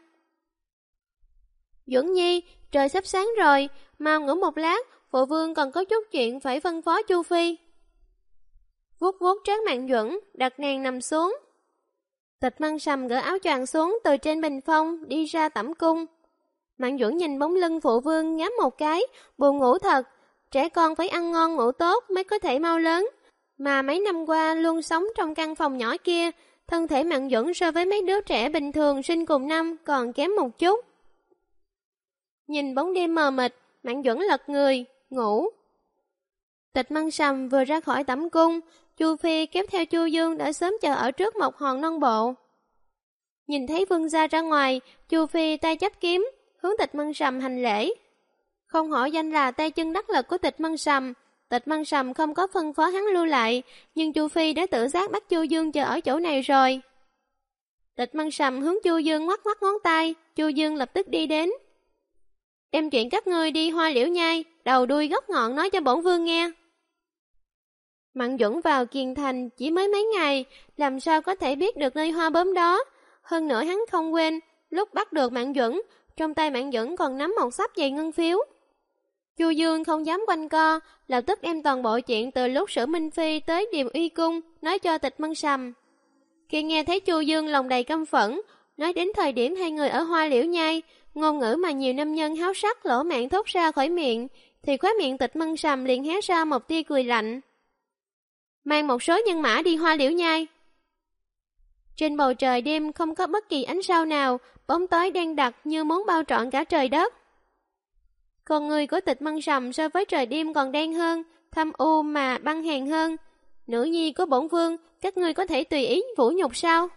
Duẩn Nhi, trời sắp sáng rồi, mau ngủ một lát, phụ vương còn có chút chuyện phải phân phó Chu Phi. Vuốt vuốt trán Mạn Duẩn, đặt nàng nằm xuống. Tịch Mân Sầm gỡ áo choàng xuống từ trên bình phong, đi ra tẩm cung. Mạn Duẩn nhìn bóng lưng phụ vương ngắm một cái, buồn ngủ thật. Trẻ con phải ăn ngon ngủ tốt mới có thể mau lớn. Mà mấy năm qua luôn sống trong căn phòng nhỏ kia, thân thể Mạn Duẩn so với mấy đứa trẻ bình thường sinh cùng năm còn kém một chút. Nhìn bóng đêm mờ mịt, Mạn Duẩn lật người, ngủ. Tịch Mân Sầm vừa ra khỏi tẩm cung, Chu Phi kéo theo Chu Dương đã sớm chờ ở trước một hòn non bộ. Nhìn thấy vương gia ra ngoài, Chu Phi tay chắp kiếm, hướng Tịch Mân Sầm hành lễ. Không hỏi danh là tay chân đắc lực của Tịch Mân Sầm, Tịch Mân Sầm không có phân phó hắn lưu lại, nhưng Chu Phi đã tự giác bắt Chu Dương chờ ở chỗ này rồi. Tịch Mân Sầm hướng Chu Dương ngoắc ngoắc ngón tay, Chu Dương lập tức đi đến. Đem chuyện các ngươi đi Hoa Liễu Nhai, đầu đuôi gốc ngọn nói cho bổn vương nghe. Mạn Duẩn vào Kiền Thành chỉ mới mấy ngày, làm sao có thể biết được nơi hoa bướm đó. Hơn nữa hắn không quên, lúc bắt được Mạn Duẩn, trong tay Mạn Duẩn còn nắm một xấp giày ngân phiếu. Chu Dương không dám quanh co, lập tức đem toàn bộ chuyện từ lúc Sử Minh Phi tới Điềm Uy Cung nói cho Tịch Mân Sầm. Khi nghe thấy Chu Dương lòng đầy căm phẫn, nói đến thời điểm hai người ở Hoa Liễu Nhai, ngôn ngữ mà nhiều nam nhân háo sắc lỗ mạng thốt ra khỏi miệng, thì khóe miệng Tịch Mân Sầm liền hé ra một tia cười lạnh. Mang một số nhân mã đi Hoa Liễu Nhai. Trên bầu trời đêm không có bất kỳ ánh sao nào, bóng tối đen đặc như muốn bao trọn cả trời đất. Con người của Tịch Mân Sầm so với trời đêm còn đen hơn, thâm u mà băng hàn hơn. Nữ nhi của bổn vương, các ngươi có thể tùy ý vũ nhục sao?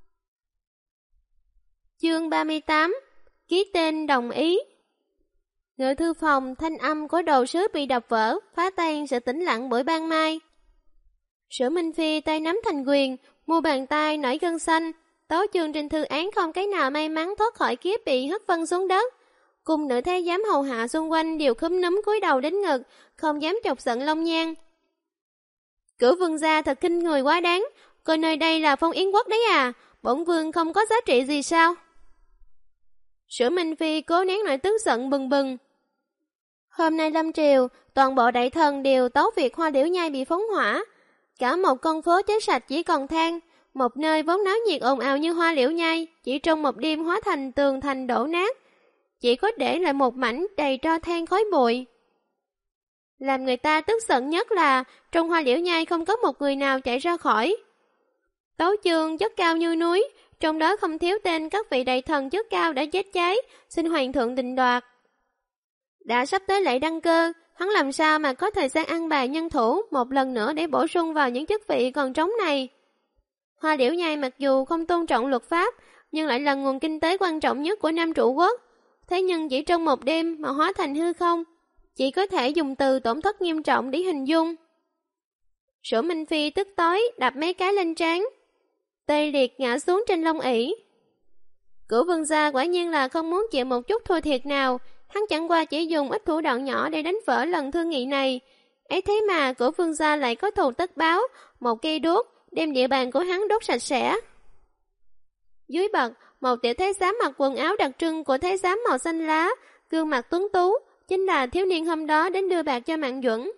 Chương 38. Ký tên đồng ý. Ngự thư phòng, thanh âm của đồ sứ bị đập vỡ, phá tan sự tĩnh lặng buổi ban mai. Sử Minh Phi tay nắm thành quyền, mu bàn tay nổi gân xanh, tấu chương trên thư án không cái nào may mắn thoát khỏi kiếp bị hất văng xuống đất. Cùng nữ thái giám hầu hạ xung quanh đều khúm núm cúi đầu đến ngực, không dám chọc giận Long Nhan. Cửu vương gia thật khinh người quá đáng, coi nơi đây là Phong Yến quốc đấy à, bổn vương không có giá trị gì sao? Sử Minh Phi cố nén nỗi tức giận bừng bừng. Hôm nay lâm triều, toàn bộ đại thần đều tấu việc Hoa Liễu Nhai bị phóng hỏa. Cả một con phố cháy sạch chỉ còn than, một nơi vốn náo nhiệt ồn ào như Hoa Liễu Nhai, chỉ trong một đêm hóa thành tường thành đổ nát. Chỉ có để lại một mảnh đầy tro than khói bụi. Làm người ta tức giận nhất là trong Hoa Liễu Nhai không có một người nào chạy ra khỏi. Tấu chương chất cao như núi, trong đó không thiếu tên các vị đại thần chất cao đã chết cháy, xin hoàng thượng định đoạt. Đã sắp tới lễ đăng cơ, hắn làm sao mà có thời gian ăn bài nhân thủ một lần nữa để bổ sung vào những chức vị còn trống này. Hoa Liễu Nhai mặc dù không tôn trọng luật pháp, nhưng lại là nguồn kinh tế quan trọng nhất của Nam Trụ Quốc. Thế nhưng chỉ trong một đêm mà hóa thành hư không, chỉ có thể dùng từ tổn thất nghiêm trọng để hình dung. Sử Minh Phi tức tối đạp mấy cái lên trán, tê liệt ngã xuống trên lông ỷ. Cửu vương gia quả nhiên là không muốn chịu một chút thua thiệt nào, hắn chẳng qua chỉ dùng ít thủ đoạn nhỏ để đánh vỡ lần thương nghị này. Ấy thế mà Cửu vương gia lại có thù tất báo, một cây đuốc đem địa bàn của hắn đốt sạch sẽ. Dưới bậc, một tiểu thái giám mặc quần áo đặc trưng của thái giám màu xanh lá, gương mặt tuấn tú, chính là thiếu niên hôm đó đến đưa bạc cho Mạn Duẩn.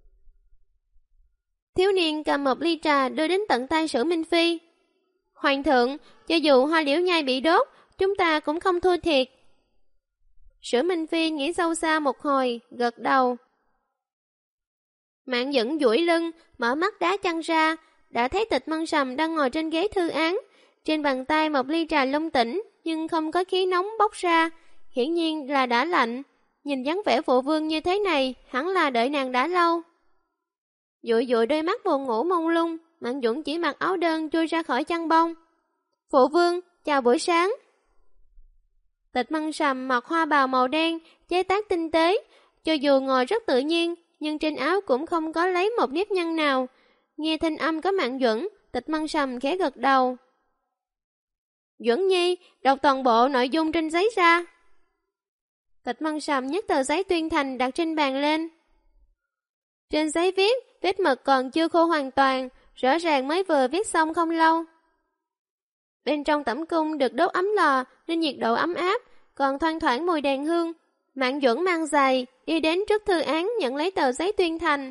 Thiếu niên cầm một ly trà đưa đến tận tay Sử Minh Phi. Hoàng thượng, cho dù Hoa Liễu Nhai bị đốt, chúng ta cũng không thua thiệt. Sử Minh Phi nghĩ sâu xa một hồi, gật đầu. Mạn Duẩn duỗi lưng, mở mắt đá chăn ra, đã thấy Tịch Mân Sầm đang ngồi trên ghế thư án. Trên bàn tay một ly trà long tỉnh, nhưng không có khí nóng bốc ra, hiển nhiên là đã lạnh. Nhìn dáng vẻ phụ vương như thế này, hẳn là đợi nàng đã lâu. Dụi dụi đôi mắt buồn ngủ mông lung, Mạn Duẩn chỉ mặc áo đơn chui ra khỏi chăn bông. Phụ vương, chào buổi sáng. Tịch Mân Sầm mặc hoa bào màu đen, chế tác tinh tế, cho dù ngồi rất tự nhiên, nhưng trên áo cũng không có lấy một nếp nhăn nào. Nghe thanh âm có Mạn Duẩn, Tịch Mân Sầm khẽ gật đầu. Duẩn Nhi, đọc toàn bộ nội dung trên giấy ra. Tịch Mân Sầm nhấc tờ giấy tuyên thành đặt trên bàn lên. Trên giấy viết, vết mực còn chưa khô hoàn toàn, rõ ràng mới vừa viết xong không lâu. Bên trong tẩm cung được đốt ấm lò nên nhiệt độ ấm áp, còn thoang thoảng mùi đèn hương. Mạn Duẩn mang giày, đi đến trước thư án nhận lấy tờ giấy tuyên thành.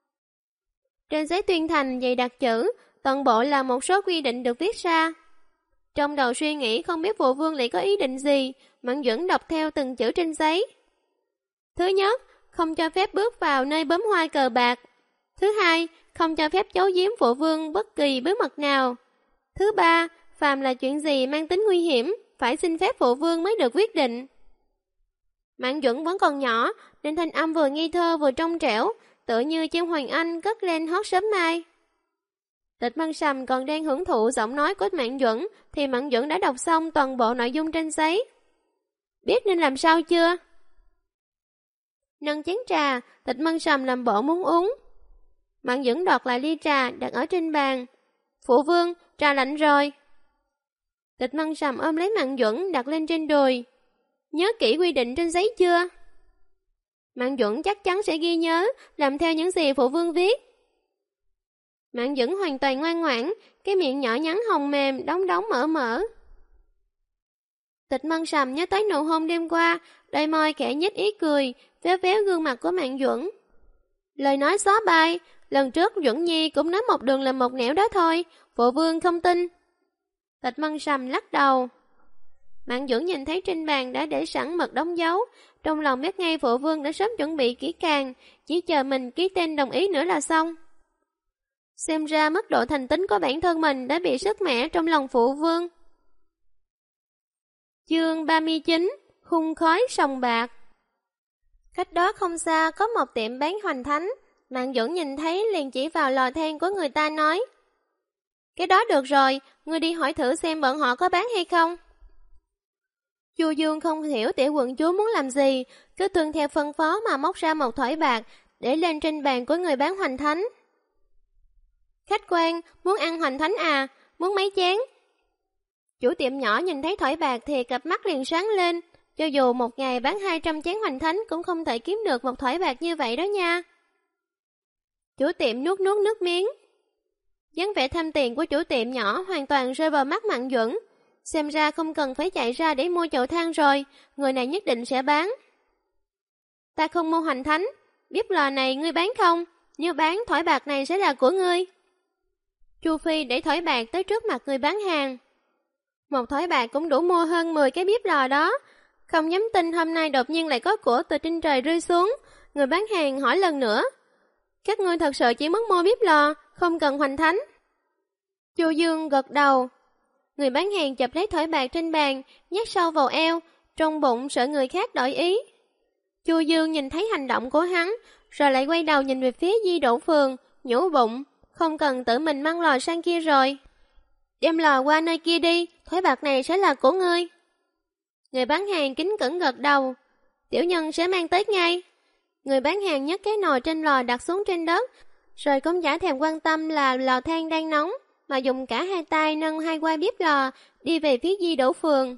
Trên giấy tuyên thành dày đặc chữ, toàn bộ là một số quy định được viết ra. Trong đầu suy nghĩ không biết phụ vương lại có ý định gì, Mạn Duẩn đọc theo từng chữ trên giấy. Thứ nhất, không cho phép bước vào nơi bấm hoa cờ bạc. Thứ hai, không cho phép giấu giếm phụ vương bất kỳ bí mật nào. Thứ ba, phàm là chuyện gì mang tính nguy hiểm, phải xin phép phụ vương mới được quyết định. Mạn Duẩn vẫn còn nhỏ, nên thanh âm vừa ngây thơ vừa trong trẻo, tựa như chim hoàng anh cất lên hót sớm mai. Tịch Mân Sầm còn đang hưởng thụ giọng nói của Mạn Duẩn, thì Mạn Duẩn đã đọc xong toàn bộ nội dung trên giấy. Biết nên làm sao chưa? Nâng chén trà, Tịch Mân Sầm làm bộ muốn uống. Mạn Duẩn đoạt lại ly trà đặt ở trên bàn. Phụ vương, trà lạnh rồi. Tịch Mân Sầm ôm lấy Mạn Duẩn đặt lên trên đùi. Nhớ kỹ quy định trên giấy chưa? Mạn Duẩn chắc chắn sẽ ghi nhớ, làm theo những gì phụ vương viết. Mạn Duẩn hoàn toàn ngoan ngoãn, cái miệng nhỏ nhắn hồng mềm, đóng đóng mở mở. Tịch Mân Sầm nhớ tới nụ hôn đêm qua, đôi môi khẽ nhếch ý cười, véo véo gương mặt của Mạn Duẩn. Lời nói xóa bay, lần trước Duẩn Nhi cũng nói một đường làm một nẻo đó thôi, phụ vương không tin. Tịch Mân Sầm lắc đầu. Mạn Duẩn nhìn thấy trên bàn đã để sẵn mật đóng dấu, trong lòng biết ngay phụ vương đã sớm chuẩn bị kỹ càng, chỉ chờ mình ký tên đồng ý nữa là xong. Xem ra mức độ thành tín của bản thân mình đã bị sức mẻ trong lòng phụ vương. Chương 39, Hung khói sòng bạc. Cách đó không xa có một tiệm bán hoành thánh, Mạn Duẩn nhìn thấy liền chỉ vào lò than của người ta nói. Cái đó được rồi, ngươi đi hỏi thử xem bọn họ có bán hay không. Chu Dương không hiểu tiểu quận chúa muốn làm gì, cứ tuân theo phân phó mà móc ra một thỏi bạc, để lên trên bàn của người bán hoành thánh. Khách quan, muốn ăn hoành thánh à, muốn mấy chén? Chủ tiệm nhỏ nhìn thấy thỏi bạc thì cặp mắt liền sáng lên, cho dù một ngày bán 200 chén hoành thánh cũng không thể kiếm được một thỏi bạc như vậy đó nha. Chủ tiệm nuốt nuốt nước miếng. Dáng vẻ tham tiền của chủ tiệm nhỏ hoàn toàn rơi vào mắt Mạn Duẩn. Xem ra không cần phải chạy ra để mua chậu than rồi, người này nhất định sẽ bán. Ta không mua hoành thánh, biết lò này ngươi bán không? Nếu bán thỏi bạc này sẽ là của ngươi. Chu Phi để thỏi bạc tới trước mặt người bán hàng. Một thỏi bạc cũng đủ mua hơn 10 cái bếp lò đó. Không dám tin hôm nay đột nhiên lại có của từ trên trời rơi xuống. Người bán hàng hỏi lần nữa. Các ngươi thật sự chỉ muốn mua bếp lò, không cần hoành thánh. Chu Dương gật đầu. Người bán hàng chụp lấy thỏi bạc trên bàn, nhét sâu vào eo, trong bụng sợ người khác đổi ý. Chu Dương nhìn thấy hành động của hắn, rồi lại quay đầu nhìn về phía Di Đỗ Phường, nhủ bụng, không cần tự mình mang lò sang kia rồi. Đem lò qua nơi kia đi, thỏi bạc này sẽ là của ngươi. Người bán hàng kính cẩn gật đầu, tiểu nhân sẽ mang tới ngay. Người bán hàng nhấc cái nồi trên lò đặt xuống trên đất, rồi cũng chả thèm quan tâm là lò than đang nóng, mà dùng cả hai tay nâng hai quai bếp lò, đi về phía Di Đỗ Phường.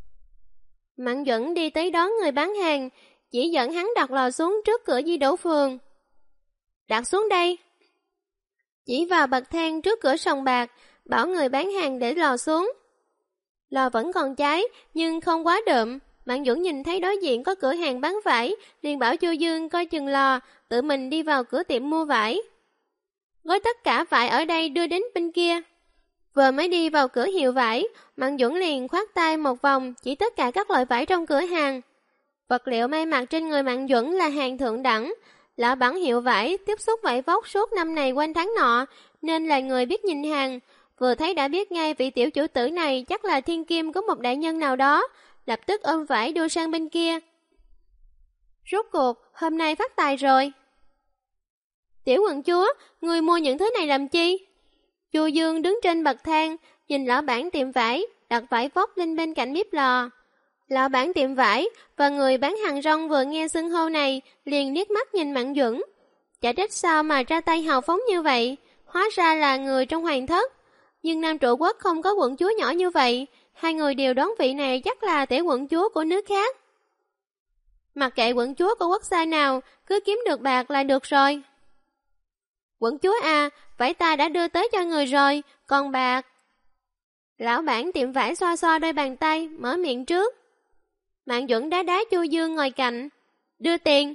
Mạn Duẩn đi tới đón người bán hàng, chỉ dẫn hắn đặt lò xuống trước cửa Di Đỗ Phường. Đặt xuống đây. Chỉ vào bậc thang trước cửa sòng bạc, bảo người bán hàng để lò xuống. Lò vẫn còn cháy, nhưng không quá đượm, Bạn Duẩn nhìn thấy đối diện có cửa hàng bán vải, liền bảo Chu Dương coi chừng lò, tự mình đi vào cửa tiệm mua vải. Gói tất cả vải ở đây đưa đến bên kia. Vừa mới đi vào cửa hiệu vải, Bạn Duẩn liền khoát tay một vòng chỉ tất cả các loại vải trong cửa hàng. Vật liệu may mặc trên người Bạn Duẩn là hàng thượng đẳng. Lão bản hiệu vải tiếp xúc vải vóc suốt năm này quanh tháng nọ, nên là người biết nhìn hàng. Vừa thấy đã biết ngay vị tiểu chủ tử này chắc là thiên kim của một đại nhân nào đó, lập tức ôm vải đưa sang bên kia. Rốt cuộc, hôm nay phát tài rồi. Tiểu quận chúa, người mua những thứ này làm chi? Chu Dương đứng trên bậc thang, nhìn lão bản tiệm vải, đặt vải vóc lên bên cạnh bếp lò. Lão bản tiệm vải và người bán hàng rong vừa nghe xưng hô này, liền liếc mắt nhìn Mạn Duẩn. Chả trách sao mà ra tay hào phóng như vậy, hóa ra là người trong hoàng thất. Nhưng Nam Trụ Quốc không có quận chúa nhỏ như vậy, hai người đều đoán vị này chắc là tiểu quận chúa của nước khác. Mặc kệ quận chúa của quốc gia nào, cứ kiếm được bạc là được rồi. Quận chúa à, vải ta đã đưa tới cho người rồi, còn bạc. Lão bản tiệm vải xoa xoa đôi bàn tay, mở miệng trước. Mạn Duẩn đá đá Chu Dương ngồi cạnh. Đưa tiền.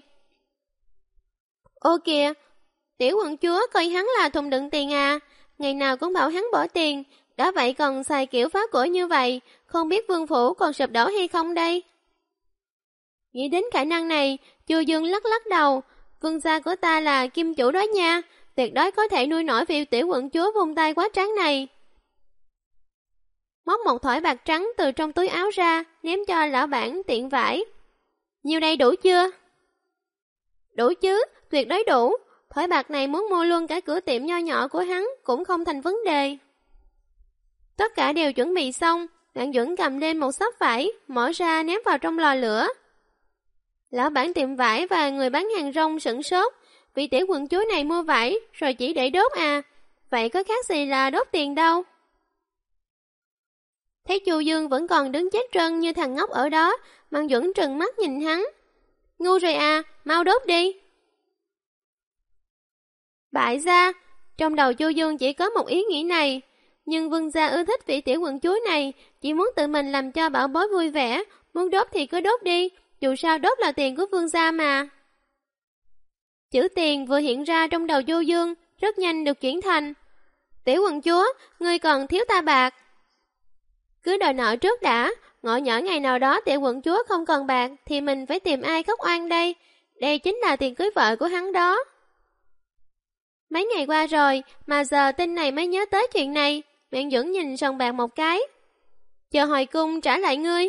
Ô kìa, tiểu quận chúa coi hắn là thùng đựng tiền à, ngày nào cũng bảo hắn bỏ tiền, đã vậy còn xài kiểu phá của như vậy, không biết vương phủ còn sụp đổ hay không đây. Nghĩ đến khả năng này, Chu Dương lắc lắc đầu, vương gia của ta là kim chủ đó nha, tuyệt đối có thể nuôi nổi vị tiểu quận chúa vung tay quá tráng này. Móc một thỏi bạc trắng từ trong túi áo ra, ném cho lão bản tiện vải. Nhiêu đây đủ chưa? Đủ chứ, tuyệt đối đủ. Thỏi bạc này muốn mua luôn cả cửa tiệm nho nhỏ của hắn cũng không thành vấn đề. Tất cả đều chuẩn bị xong, Mạn Duẩn cầm lên một xấp vải, mở ra ném vào trong lò lửa. Lão bản tiệm vải và người bán hàng rong sửng sốt, vị tiểu quận chúa này mua vải rồi chỉ để đốt à, vậy có khác gì là đốt tiền đâu. Thấy Chu Dương vẫn còn đứng chết trân như thằng ngốc ở đó, Mạn Duẩn trừng mắt nhìn hắn. Ngu rồi à, mau đốt đi. Bại gia, trong đầu Chu Dương chỉ có một ý nghĩ này, nhưng vương gia ưa thích vị tiểu quận chúa này, chỉ muốn tự mình làm cho bảo bối vui vẻ, muốn đốt thì cứ đốt đi, dù sao đốt là tiền của vương gia mà. Chữ tiền vừa hiện ra trong đầu Chu Dương, rất nhanh được chuyển thành tiểu quận chúa, ngươi còn thiếu ta bạc. Cứ đòi nợ trước đã, ngộ nhỡ ngày nào đó tiểu quận chúa không còn bạc thì mình phải tìm ai khóc oan đây. Đây chính là tiền cưới vợ của hắn đó. Mấy ngày qua rồi mà giờ tin này mới nhớ tới chuyện này. Mạn Duẩn nhìn sòng bạc một cái. Chờ hồi cung trả lại ngươi.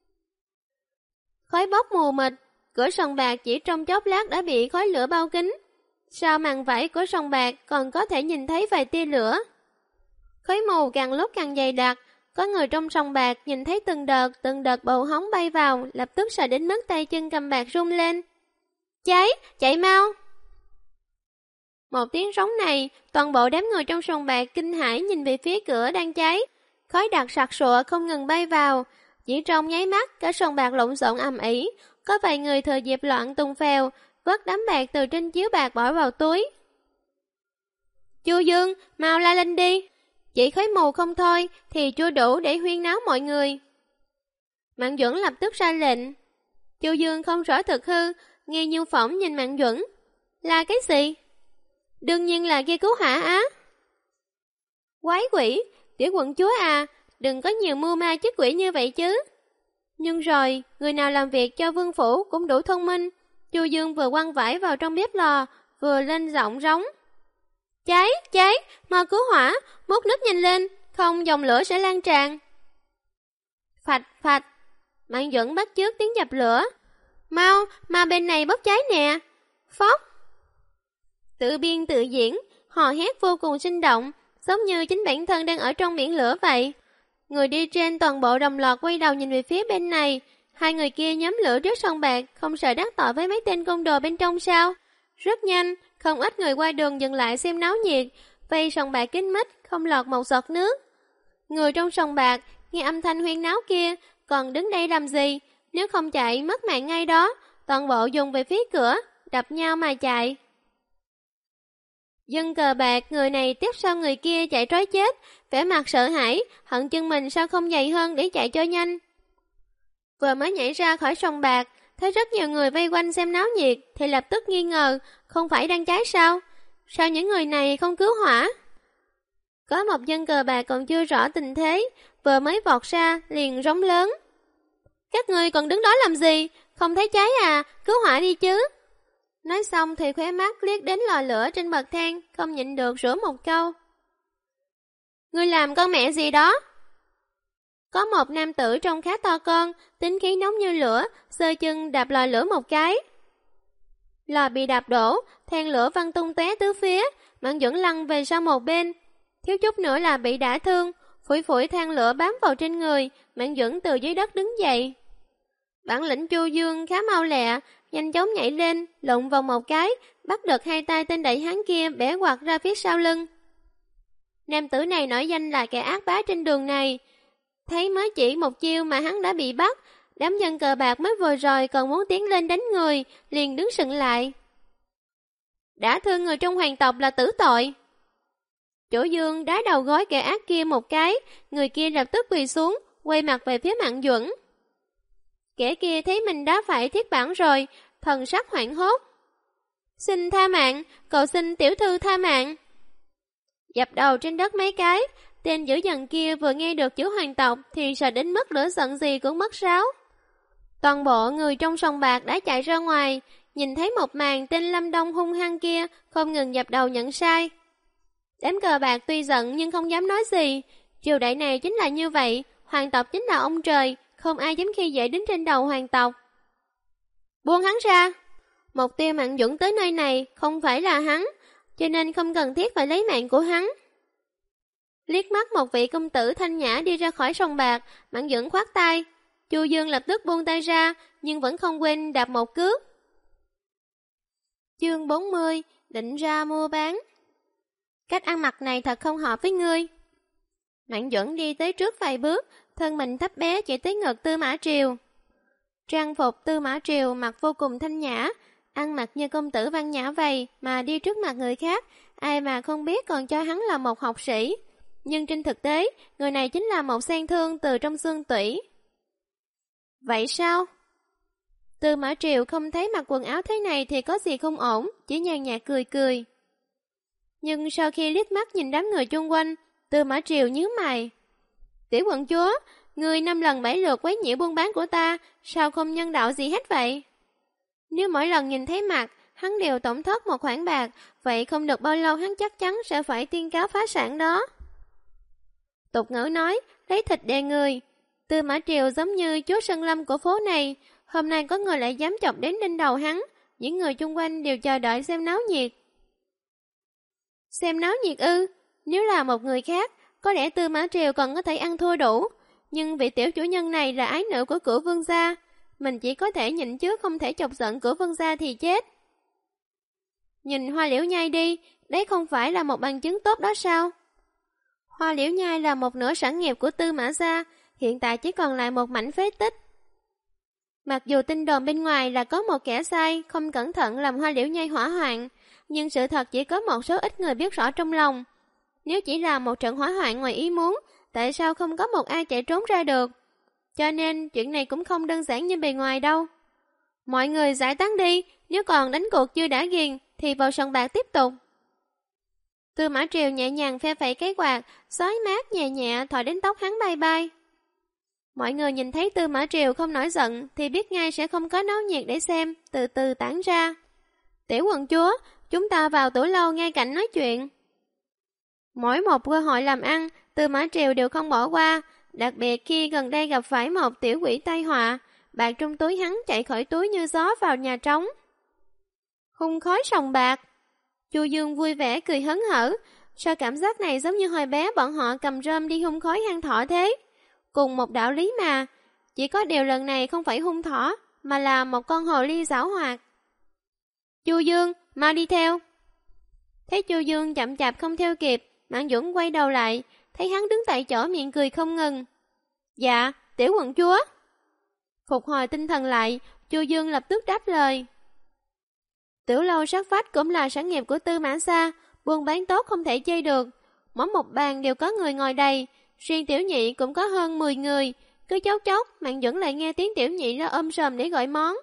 Khói bốc mù mịt, cửa sòng bạc chỉ trong chốc lát đã bị khói lửa bao kín. Sau màn vải của sòng bạc còn có thể nhìn thấy vài tia lửa. Khói mù càng lúc càng dày đặc. Có người trong sòng bạc nhìn thấy từng đợt bầu hóng bay vào, lập tức sợ đến mức tay chân cầm bạc rung lên. Cháy, chạy mau! Một tiếng sóng này, toàn bộ đám người trong sòng bạc kinh hãi nhìn về phía cửa đang cháy. Khói đặc sặc sụa không ngừng bay vào. Chỉ trong nháy mắt, cả sòng bạc lộn xộn ầm ĩ. Có vài người thừa dịp loạn tung phèo, vớt đám bạc từ trên chiếu bạc bỏ vào túi. Chu Dương, mau la lên đi! Chỉ khói mù không thôi thì chưa đủ để huyên náo mọi người. Mạn Duẩn lập tức ra lệnh. Chu Dương không rõ thực hư, nghe Như Phỏng nhìn Mạn Duẩn. Là cái gì? Đương nhiên là kia cứu hỏa á. Quái quỷ, tiểu quận chúa à, đừng có nhiều mưu ma chức quỷ như vậy chứ. Nhưng rồi, người nào làm việc cho vương phủ cũng đủ thông minh. Chu Dương vừa quăng vải vào trong bếp lò, vừa lên giọng rống. Cháy, mau cứu hỏa, múc nước nhanh lên, không dòng lửa sẽ lan tràn. Phạch, Mạn Duẩn bắt chước tiếng dập lửa. Mau, mà bên này bốc cháy nè. Phốc. Tự biên tự diễn, hò hét vô cùng sinh động, giống như chính bản thân đang ở trong biển lửa vậy. Người đi trên toàn bộ đồng loạt quay đầu nhìn về phía bên này. Hai người kia nhóm lửa trước sông bạc, không sợ đắc tội với mấy tên côn đồ bên trong sao? Rất nhanh, không ít người qua đường dừng lại xem náo nhiệt, vây sòng bạc kín mít, không lọt một giọt nước. Người trong sòng bạc nghe âm thanh huyên náo kia, còn đứng đây làm gì? Nếu không chạy mất mạng ngay đó, toàn bộ dùng về phía cửa, đập nhau mà chạy. Dân cờ bạc, người này tiếp sau người kia chạy trối chết, vẻ mặt sợ hãi, hận chân mình sao không dày hơn để chạy cho nhanh. Vừa mới nhảy ra khỏi sòng bạc, thấy rất nhiều người vây quanh xem náo nhiệt thì lập tức nghi ngờ, không phải đang cháy sao? Sao những người này không cứu hỏa? Có một dân cờ bạc còn chưa rõ tình thế, vừa mới vọt ra liền rống lớn. Các người còn đứng đó làm gì? Không thấy cháy à? Cứu hỏa đi chứ. Nói xong thì khóe mắt liếc đến lò lửa trên bậc thang, không nhịn được rủa một câu. Ngươi làm con mẹ gì đó? Có một nam tử trông khá to con, tính khí nóng như lửa, giơ chân đạp lò lửa một cái. Lò bị đạp đổ, than lửa văng tung tóe tứ phía, Mạn Duẩn lăn về sau một bên. Thiếu chút nữa là bị đả thương, phủi phủi than lửa bám vào trên người, Mạn Duẩn từ dưới đất đứng dậy. Bản lĩnh Chu Dương khá mau lẹ, nhanh chóng nhảy lên, lộn vào một cái, bắt được hai tay tên đẩy hắn kia bẻ quạt ra phía sau lưng. Nam tử này nổi danh là kẻ ác bá trên đường này. Thấy mới chỉ một chiêu mà hắn đã bị bắt, đám dân cờ bạc mới vừa rồi còn muốn tiến lên đánh người, liền đứng sững lại. Đã thương người trong hoàng tộc là tử tội. Chủ Dương đá đầu gối kẻ ác kia một cái, người kia lập tức quỳ xuống, quay mặt về phía Mạn Duẩn. Kẻ kia thấy mình đã phải thiết bản rồi, thần sắc hoảng hốt. Xin tha mạng, cầu xin tiểu thư tha mạng. Dập đầu trên đất mấy cái, tên dữ dằn kia vừa nghe được chữ hoàng tộc thì sợ đến mức lửa giận gì cũng mất sáo. Toàn bộ người trong sòng bạc đã chạy ra ngoài, nhìn thấy một màn tên Lâm Đông hung hăng kia không ngừng dập đầu nhận sai. Đám cờ bạc tuy giận nhưng không dám nói gì, triều đại này chính là như vậy, hoàng tộc chính là ông trời, không ai dám khi dễ đến trên đầu hoàng tộc. Buông hắn ra. Mục tiêu Mạn Duẩn tới nơi này không phải là hắn, cho nên không cần thiết phải lấy mạng của hắn. Liếc mắt một vị công tử thanh nhã đi ra khỏi sòng bạc, Mạn Duẩn khoát tay. Chu Dương lập tức buông tay ra, nhưng vẫn không quên đạp một cước. Chương 40, định ra mua bán. Cách ăn mặc này thật không hợp với ngươi. Mạn Duẩn đi tới trước vài bước, thân mình thấp bé chỉ tới ngực Tư Mã Triều. Trang phục Tư Mã Triều mặc vô cùng thanh nhã, ăn mặc như công tử văn nhã vậy mà đi trước mặt người khác, ai mà không biết còn cho hắn là một học sĩ. Nhưng trên thực tế, người này chính là một sang thương từ trong xương tủy. Vậy sao? Tư Mã Triều không thấy mặc quần áo thế này thì có gì không ổn, chỉ nhàn nhạt cười cười. Nhưng sau khi liếc mắt nhìn đám người chung quanh, Tư Mã Triều nhíu mày. Tiểu quận chúa, người 5 lần 7 lượt quấy nhiễu buôn bán của ta, sao không nhân đạo gì hết vậy? Nếu mỗi lần nhìn thấy mặt, hắn đều tổn thất một khoản bạc, vậy không được bao lâu hắn chắc chắn sẽ phải tuyên cáo phá sản đó. Tục ngữ nói, lấy thịt đè người. Tư Mã Triều giống như chúa Sơn Lâm của phố này, hôm nay có người lại dám chọc đến đỉnh đầu hắn, những người chung quanh đều chờ đợi xem náo nhiệt. Xem náo nhiệt ư? Nếu là một người khác, có lẽ Tư Mã Triều còn có thể ăn thua đủ, nhưng vị tiểu chủ nhân này là ái nữ của Cửu Vương gia, mình chỉ có thể nhịn chứ không thể chọc giận Cửu Vương gia thì chết. Nhìn Hoa Liễu Nhai đi, đấy không phải là một bằng chứng tốt đó sao? Hoa Liễu Nhai là một nửa sản nghiệp của Tư Mã gia, hiện tại chỉ còn lại một mảnh phế tích. Mặc dù tin đồn bên ngoài là có một kẻ sai, không cẩn thận làm Hoa Liễu Nhai hỏa hoạn, nhưng sự thật chỉ có một số ít người biết rõ trong lòng. Nếu chỉ là một trận hỏa hoạn ngoài ý muốn, tại sao không có một ai chạy trốn ra được? Cho nên chuyện này cũng không đơn giản như bề ngoài đâu. Mọi người giải tán đi, nếu còn đánh cuộc chưa đã ghiền thì vào sòng bạc tiếp tục. Tư Mã Triều nhẹ nhàng phe phẩy cái quạt, xói mát nhẹ nhẹ thổi đến tóc hắn bay bay. Mọi người nhìn thấy Tư Mã Triều không nổi giận thì biết ngay sẽ không có náo nhiệt để xem, từ từ tản ra. Tiểu quận chúa, chúng ta vào tủ lâu ngay cạnh nói chuyện. Mỗi một cơ hội làm ăn, Tư Mã Triều đều không bỏ qua, đặc biệt khi gần đây gặp phải một tiểu quỷ tai họa, bạc trong túi hắn chạy khỏi túi như gió vào nhà trống. Hung khói sòng bạc. Chu Dương vui vẻ cười hớn hở, sao cảm giác này giống như hồi bé bọn họ cầm rơm đi hung khói hang thỏ thế? Cùng một đạo lý mà, chỉ có điều lần này không phải hung thỏ, mà là một con hồ ly giảo hoạt. Chu Dương, mau đi theo. Thấy Chu Dương chậm chạp không theo kịp, Mạn Duẩn quay đầu lại, thấy hắn đứng tại chỗ miệng cười không ngừng. Dạ, tiểu quận chúa. Phục hồi tinh thần lại, Chu Dương lập tức đáp lời. Tiểu lâu sát vách cũng là sản nghiệp của Tư Mã gia, buôn bán tốt không thể chơi được. Mỗi một bàn đều có người ngồi đầy, riêng tiểu nhị cũng có hơn 10 người, Cứ chốc chốc, Mạn Duẩn lại nghe tiếng Tiểu Nhị ra ôm sòm để gọi món.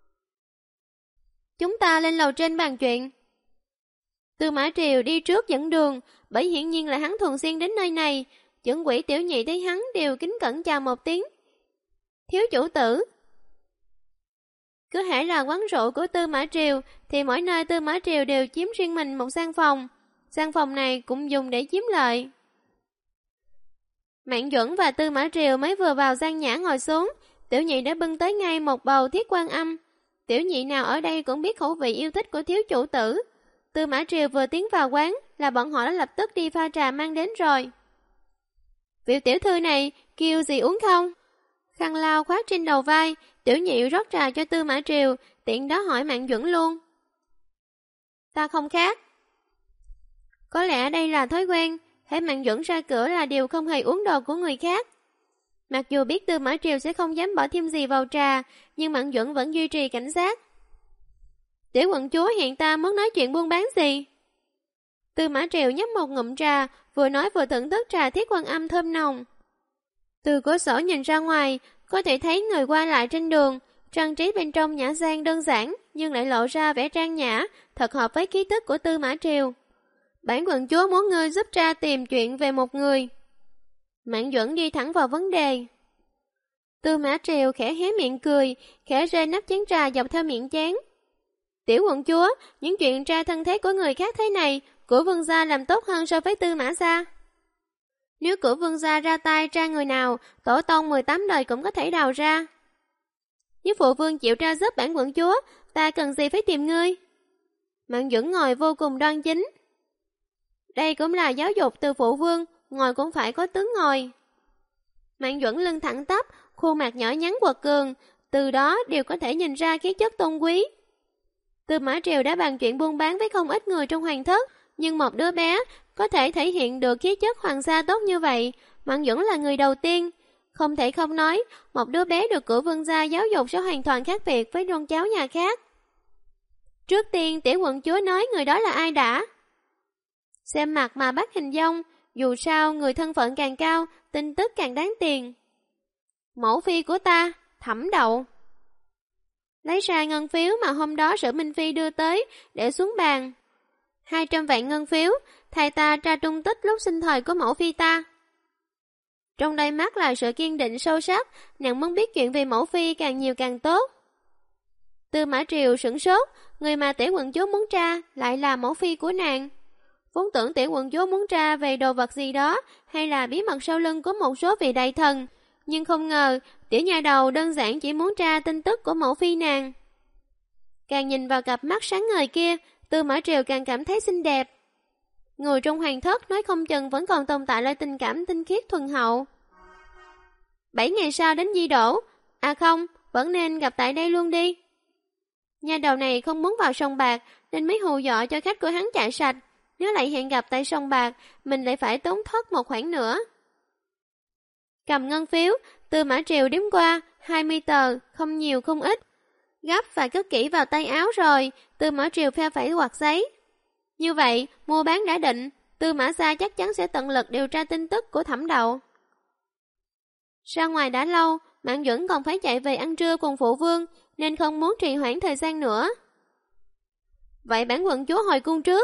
Chúng ta lên lầu trên bàn chuyện. Tư Mã Triều đi trước dẫn đường, bởi hiển nhiên là hắn thường xuyên đến nơi này. Chuẩn quỷ Tiểu Nhị thấy hắn đều kính cẩn chào một tiếng. Thiếu chủ tử. Cứ hễ là quán rượu của Tư Mã Triều thì mỗi nơi Tư Mã Triều đều chiếm riêng mình một gian phòng. Gian phòng này cũng dùng để chiếm lợi. Mạn Duẩn và Tư Mã Triều mới vừa vào gian nhã ngồi xuống, Tiểu Nhị đã bưng tới ngay một bầu thiết quan âm. Tiểu Nhị nào ở đây cũng biết khẩu vị yêu thích của thiếu chủ tử. Tư Mã Triều vừa tiến vào quán là bọn họ đã lập tức đi pha trà mang đến rồi. Vị tiểu thư này kêu gì uống không? Khăn lau khoác trên đầu vai, Tiểu Nhị rót trà cho Tư Mã Triều, tiện đó hỏi Mạn Duẩn luôn. Ta không khác. Có lẽ đây là thói quen, hễ Mạn Duẩn ra cửa là đều không hề uống đồ của người khác. Mặc dù biết Tư Mã Triều sẽ không dám bỏ thêm gì vào trà, nhưng Mạn Duẩn vẫn duy trì cảnh giác. Tiểu quận chúa hiện ta muốn nói chuyện buôn bán gì? Tư Mã Triều nhấp một ngụm trà, vừa nói vừa thưởng thức trà thiết quan âm thơm nồng. Từ cửa sổ nhìn ra ngoài, có thể thấy người qua lại trên đường, trang trí bên trong nhã gian đơn giản, nhưng lại lộ ra vẻ trang nhã, thật hợp với khí tức của Tư Mã Triều. Bản quận chúa muốn ngươi giúp tra tìm chuyện về một người. Mạn Duẩn đi thẳng vào vấn đề. Tư Mã Triều khẽ hé miệng cười, khẽ rơi nắp chén trà dọc theo miệng chén. Tiểu quận chúa, những chuyện tra thân thế của người khác thế này, của vương gia làm tốt hơn so với Tư Mã gia. Nếu của vương gia ra tay tra người nào, tổ tông 18 đời cũng có thể đào ra. Nếu phụ vương chịu tra giúp bản quận chúa, ta cần gì phải tìm ngươi? Mạn Duẩn ngồi vô cùng đoan chính. Đây cũng là giáo dục từ phụ vương, ngồi cũng phải có tướng ngồi. Mạn Duẩn lưng thẳng tắp, khuôn mặt nhỏ nhắn quật cường, từ đó đều có thể nhìn ra khí chất tôn quý. Tư Mã Triều đã bàn chuyện buôn bán với không ít người trong hoàng thất, nhưng một đứa bé có thể thể hiện được khí chất hoàng gia tốt như vậy, Mạn Duẩn là người đầu tiên. Không thể không nói, một đứa bé được của vương gia giáo dục sẽ hoàn toàn khác biệt với con cháu nhà khác. Trước tiên, tiểu quận chúa nói người đó là ai đã? Xem mặt mà bắt hình dong, dù sao người thân phận càng cao, tin tức càng đáng tiền. Mẫu phi của ta, Thẩm Đậu. Lấy ra ngân phiếu mà hôm đó Sở Minh Phi đưa tới, để xuống bàn. 200 vạn ngân phiếu, thầy ta tra tung tích lúc sinh thời của mẫu phi ta. Trong đôi mắt là sự kiên định sâu sắc, nàng muốn biết chuyện về mẫu phi càng nhiều càng tốt. Tư Mã Triều sửng sốt, người mà tiểu quận chúa muốn tra lại là mẫu phi của nàng. Vốn tưởng tiểu quận chúa muốn tra về đồ vật gì đó, hay là bí mật sau lưng của một số vị đại thần, nhưng không ngờ tiểu nhà đầu đơn giản chỉ muốn tra tin tức của mẫu phi nàng. Càng nhìn vào cặp mắt sáng ngời kia, Tư Mã Triều càng cảm thấy xinh đẹp. Người trong hoàng thất nói không chừng vẫn còn tồn tại lại tình cảm tinh khiết thuần hậu. 7 ngày sau đến Di Đỗ, à không, vẫn nên gặp tại đây luôn đi. Nhà đầu này không muốn vào sông Bạc nên mới hù dọa cho khách của hắn chạy sạch. Nếu lại hẹn gặp tại sông Bạc, mình lại phải tốn thất một khoản nữa. Cầm ngân phiếu, Tư Mã Triều đếm qua 20 tờ, không nhiều không ít. Gấp và cất kỹ vào tay áo rồi, Tư Mã Triều phe phẩy quạt giấy. Như vậy, mua bán đã định, Tư Mã gia chắc chắn sẽ tận lực điều tra tin tức của Thẩm Đậu. Ra ngoài đã lâu, Mạn Duẩn còn phải chạy về ăn trưa cùng phụ vương, nên không muốn trì hoãn thời gian nữa. Vậy bản quận chúa hồi cung trước.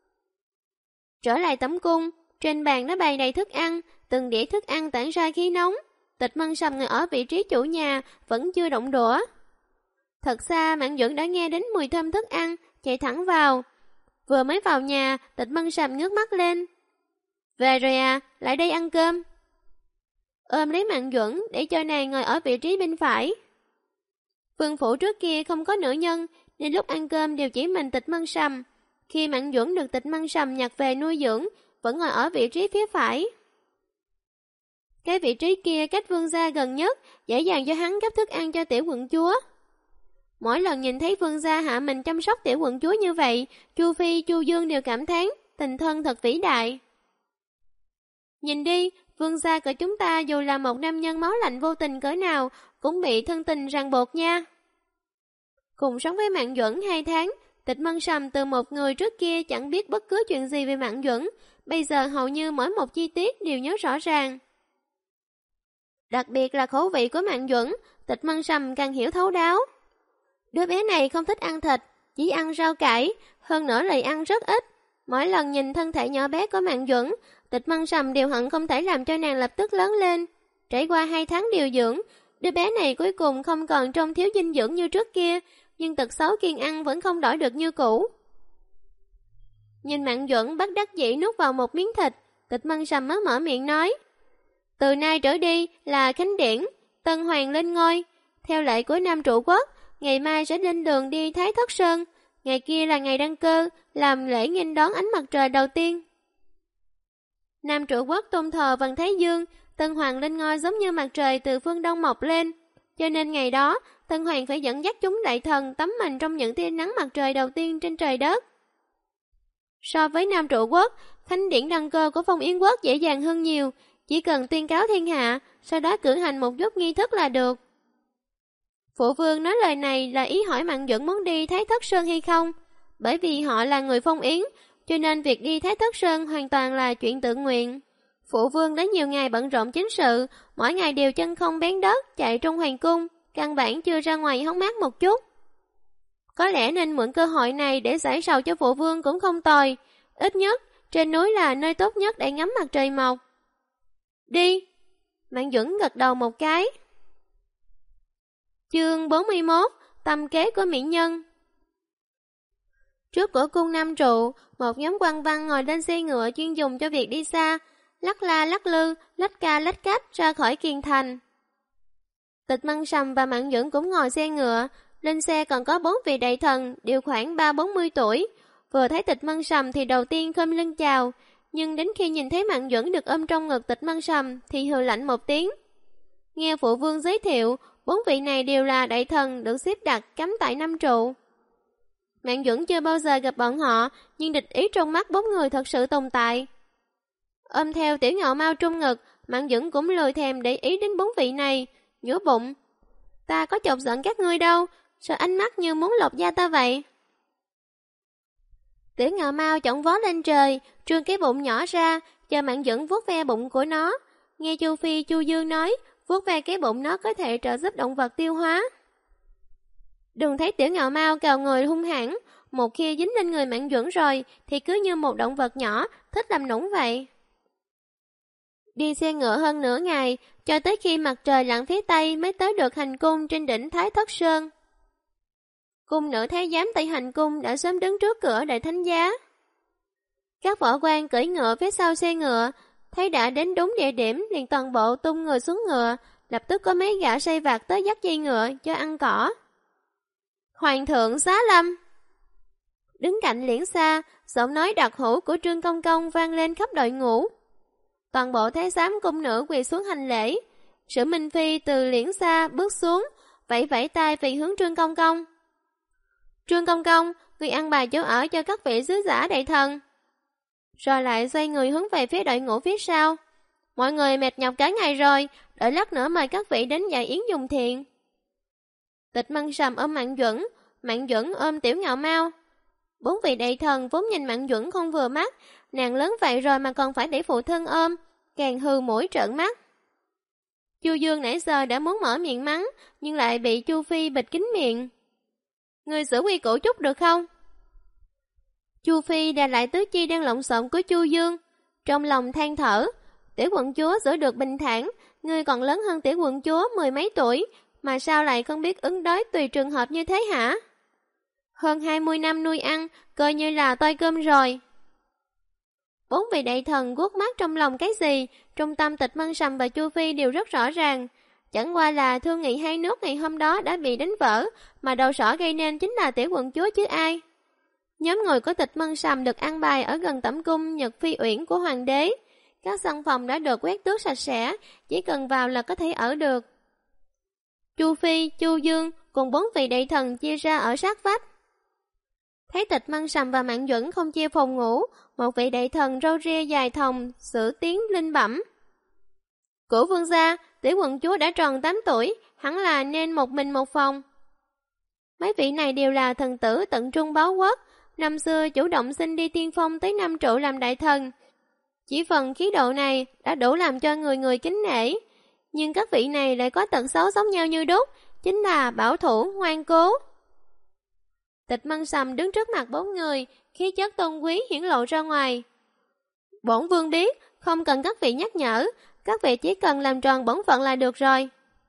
Trở lại tẩm cung, trên bàn đã bày đầy thức ăn, từng đĩa thức ăn tản ra khí nóng. Tịch Mân Sầm ngồi ở vị trí chủ nhà, vẫn chưa động đũa. Thật xa, Mạn Duẩn đã nghe đến mùi thơm thức ăn, chạy thẳng vào. Vừa mới vào nhà, Tịch Mân Sầm ngước mắt lên. Về rồi à, lại đây ăn cơm. Ôm lấy Mạn Duẩn để cho nàng ngồi ở vị trí bên phải. Vương phủ trước kia không có nữ nhân, nên lúc ăn cơm đều chỉ mình Tịch Mân Sầm. Khi Mạn Duẩn được Tịch Mân Sầm nhặt về nuôi dưỡng, vẫn ngồi ở vị trí phía phải. Cái vị trí kia cách vương gia gần nhất, dễ dàng cho hắn gấp thức ăn cho tiểu quận chúa. Mỗi lần nhìn thấy vương gia hạ mình chăm sóc tiểu quận chúa như vậy, Chu Phi, Chu Dương đều cảm thán, tình thân thật vĩ đại. Nhìn đi, vương gia của chúng ta dù là một nam nhân máu lạnh vô tình cỡ nào, cũng bị thân tình ràng buộc nha. Cùng sống với Mạn Duẩn 2 tháng, Tịch Mân Sầm từ một người trước kia chẳng biết bất cứ chuyện gì về Mạn Duẩn, bây giờ hầu như mỗi một chi tiết đều nhớ rõ ràng. Đặc biệt là khẩu vị của Mạn Duẩn, Tịch Mân Sầm càng hiểu thấu đáo. Đứa bé này không thích ăn thịt, chỉ ăn rau cải, hơn nữa lại ăn rất ít. Mỗi lần nhìn thân thể nhỏ bé của Mạn Duẩn, Tịch Mân Sầm đều hận không thể làm cho nàng lập tức lớn lên. Trải qua 2 tháng điều dưỡng, đứa bé này cuối cùng không còn trông thiếu dinh dưỡng như trước kia, nhưng tật xấu kiêng ăn vẫn không đổi được như cũ. Nhìn Mạn Duẩn bất đắc dĩ nuốt vào một miếng thịt, Tịch Mân Sầm mới mở miệng nói: từ nay trở đi là khánh điển, Tân Hoàng lên ngôi. Theo lệ của Nam Trụ Quốc, ngày mai sẽ lên đường đi Thái Thất Sơn. Ngày kia là ngày đăng cơ, làm lễ nghênh đón ánh mặt trời đầu tiên. Nam Trụ Quốc tôn thờ Vầng Thái Dương, Tân Hoàng lên ngôi giống như mặt trời từ phương đông mọc lên. Cho nên ngày đó, Tân Hoàng phải dẫn dắt chúng đại thần tắm mình trong những tia nắng mặt trời đầu tiên trên trời đất. So với Nam Trụ Quốc, khánh điển đăng cơ của Phong Yến Quốc dễ dàng hơn nhiều, chỉ cần tuyên cáo thiên hạ, sau đó cử hành một chút nghi thức là được. Phụ vương nói lời này là ý hỏi Mạn Duẩn muốn đi Thái Thất Sơn hay không, bởi vì họ là người Phong Yến, cho nên việc đi Thái Thất Sơn hoàn toàn là chuyện tự nguyện. Phụ vương đã nhiều ngày bận rộn chính sự, mỗi ngày đều chân không bén đất, chạy trong hoàng cung, căn bản chưa ra ngoài hóng mát một chút. Có lẽ nên mượn cơ hội này để giải sầu cho phụ vương cũng không tồi, ít nhất trên núi là nơi tốt nhất để ngắm mặt trời mọc. Đi! Mạn Duẩn gật đầu một cái. Chương 41: Tâm kế của mỹ nhân. Trước cửa cung Nam Trụ, một nhóm quan văn ngồi lên xe ngựa chuyên dùng cho việc đi xa, lắc la lắc lư, lách ca lách cách ra khỏi kiền thành. Tịch Mân Sầm và Mạn Duẩn cũng ngồi xe ngựa, lên xe còn có 4 vị đại thần, đều khoảng 30-40 tuổi. Vừa thấy Tịch Mân Sầm thì đầu tiên khom lưng chào, nhưng đến khi nhìn thấy Mạn Duẩn được ôm trong ngực Tịch Mân Sầm thì hừ lạnh một tiếng. Nghe phụ vương giới thiệu, 4 vị này đều là đại thần được xếp đặt cắm tại Nam Trụ. Mạn Duẩn chưa bao giờ gặp bọn họ, nhưng địch ý trong mắt 4 người thật sự tồn tại. Ôm theo Tiểu Ngạo Mao trong ngực, Mạn Duẩn cũng lười thèm để ý đến 4 vị này, nhủ bụng: ta có chọc giận các ngươi đâu, sao ánh mắt như muốn lột da ta vậy? Tiểu Ngạo Mao chổng vó lên trời, trương cái bụng nhỏ ra, chờ Mạn Duẩn vuốt ve bụng của nó. Nghe Chu Phi, Chu Dương nói, vuốt ve cái bụng nó có thể trợ giúp động vật tiêu hóa. Đừng thấy Tiểu Ngạo Mao cào người hung hãn, một khi dính lên người Mạn Duẩn rồi thì cứ như một động vật nhỏ, thích làm nũng vậy. Đi xe ngựa hơn nửa ngày, cho tới khi mặt trời lặn phía tây mới tới được hành cung trên đỉnh Thái Thất Sơn. Cung nữ thái giám tại hành cung đã sớm đứng trước cửa đợi thánh giá. Các võ quan cưỡi ngựa phía sau xe ngựa, thấy đã đến đúng địa điểm liền toàn bộ tung người xuống ngựa, lập tức có mấy gã sai vặt tới dắt dây ngựa cho ăn cỏ. Hoàng thượng Xá Lâm! Đứng cạnh Liễn Sa, giọng nói đặc hữu của Trương Công Công vang lên khắp đội ngũ. Toàn bộ thái giám cung nữ quỳ xuống hành lễ. Sử Minh Phi từ Liễn Sa bước xuống, vẫy vẫy tay về hướng Trương Công Công. Trương Công Công, người ăn bài chỗ ở cho các vị sứ giả đại thần. Rồi lại xoay người hướng về phía đội ngũ phía sau. Mọi người mệt nhọc cả ngày rồi, đợi lát nữa mời các vị đến dạ yến dùng thiện. Tịch Mân Sầm ôm Mạn Duẩn ôm Tiểu Ngạo Mao. 4 vị đại thần vốn nhìn Mạn Duẩn không vừa mắt, nàng lớn vậy rồi mà còn phải để phụ thân ôm, càng hừ mũi trợn mắt. Chu Dương nãy giờ đã muốn mở miệng mắng, nhưng lại bị Chu Phi bịt kín miệng. Người giữ quy củ chút được không? Chu Phi đè lại tứ chi đang lộn xộn của Chu Dương, trong lòng than thở. Tiểu quận chúa giữ được bình thản, ngươi còn lớn hơn tiểu quận chúa 10 mấy tuổi, mà sao lại không biết ứng đối tùy trường hợp như thế hả? Hơn 20 năm nuôi ăn, coi như là toi cơm rồi. 4 vị đại thần guốc mắt trong lòng cái gì, trong tâm Tịch Mân Sầm và Chu Phi đều rất rõ ràng. Chẳng qua là thương nghị hai nước ngày hôm đó đã bị đánh vỡ, mà đầu sỏ gây nên chính là tiểu quận chúa chứ ai. Nhóm người của Tịch Mân Sầm được ăn bài ở gần tẩm cung Nhật Phi Uyển của hoàng đế. Các căn phòng đã được quét tước sạch sẽ, chỉ cần vào là có thể ở được. Chu Phi, Chu Dương cùng 4 vị đại thần chia ra ở sát vách. Thấy Tịch Mân Sầm và Mạn Duẩn không chia phòng ngủ, một vị đại thần râu ria dài thòng sử tiếng linh bẩm. Của vương gia, tiểu quận chúa đã tròn 8 tuổi, hẳn là nên một mình một phòng. Mấy vị này đều là thần tử tận trung báo quốc, năm xưa chủ động xin đi tiên phong tới Nam Trụ làm đại thần. Chỉ phần khí độ này đã đủ làm cho người người kính nể, Nhưng các vị này lại có tật xấu giống nhau như đúc, chính là bảo thủ, ngoan cố. Tịch Mân Sầm đứng trước mặt bốn người, khí chất tôn quý hiển lộ ra ngoài. Bổn vương biết, không cần các vị nhắc nhở, các vị chỉ cần làm tròn bổn phận là được rồi.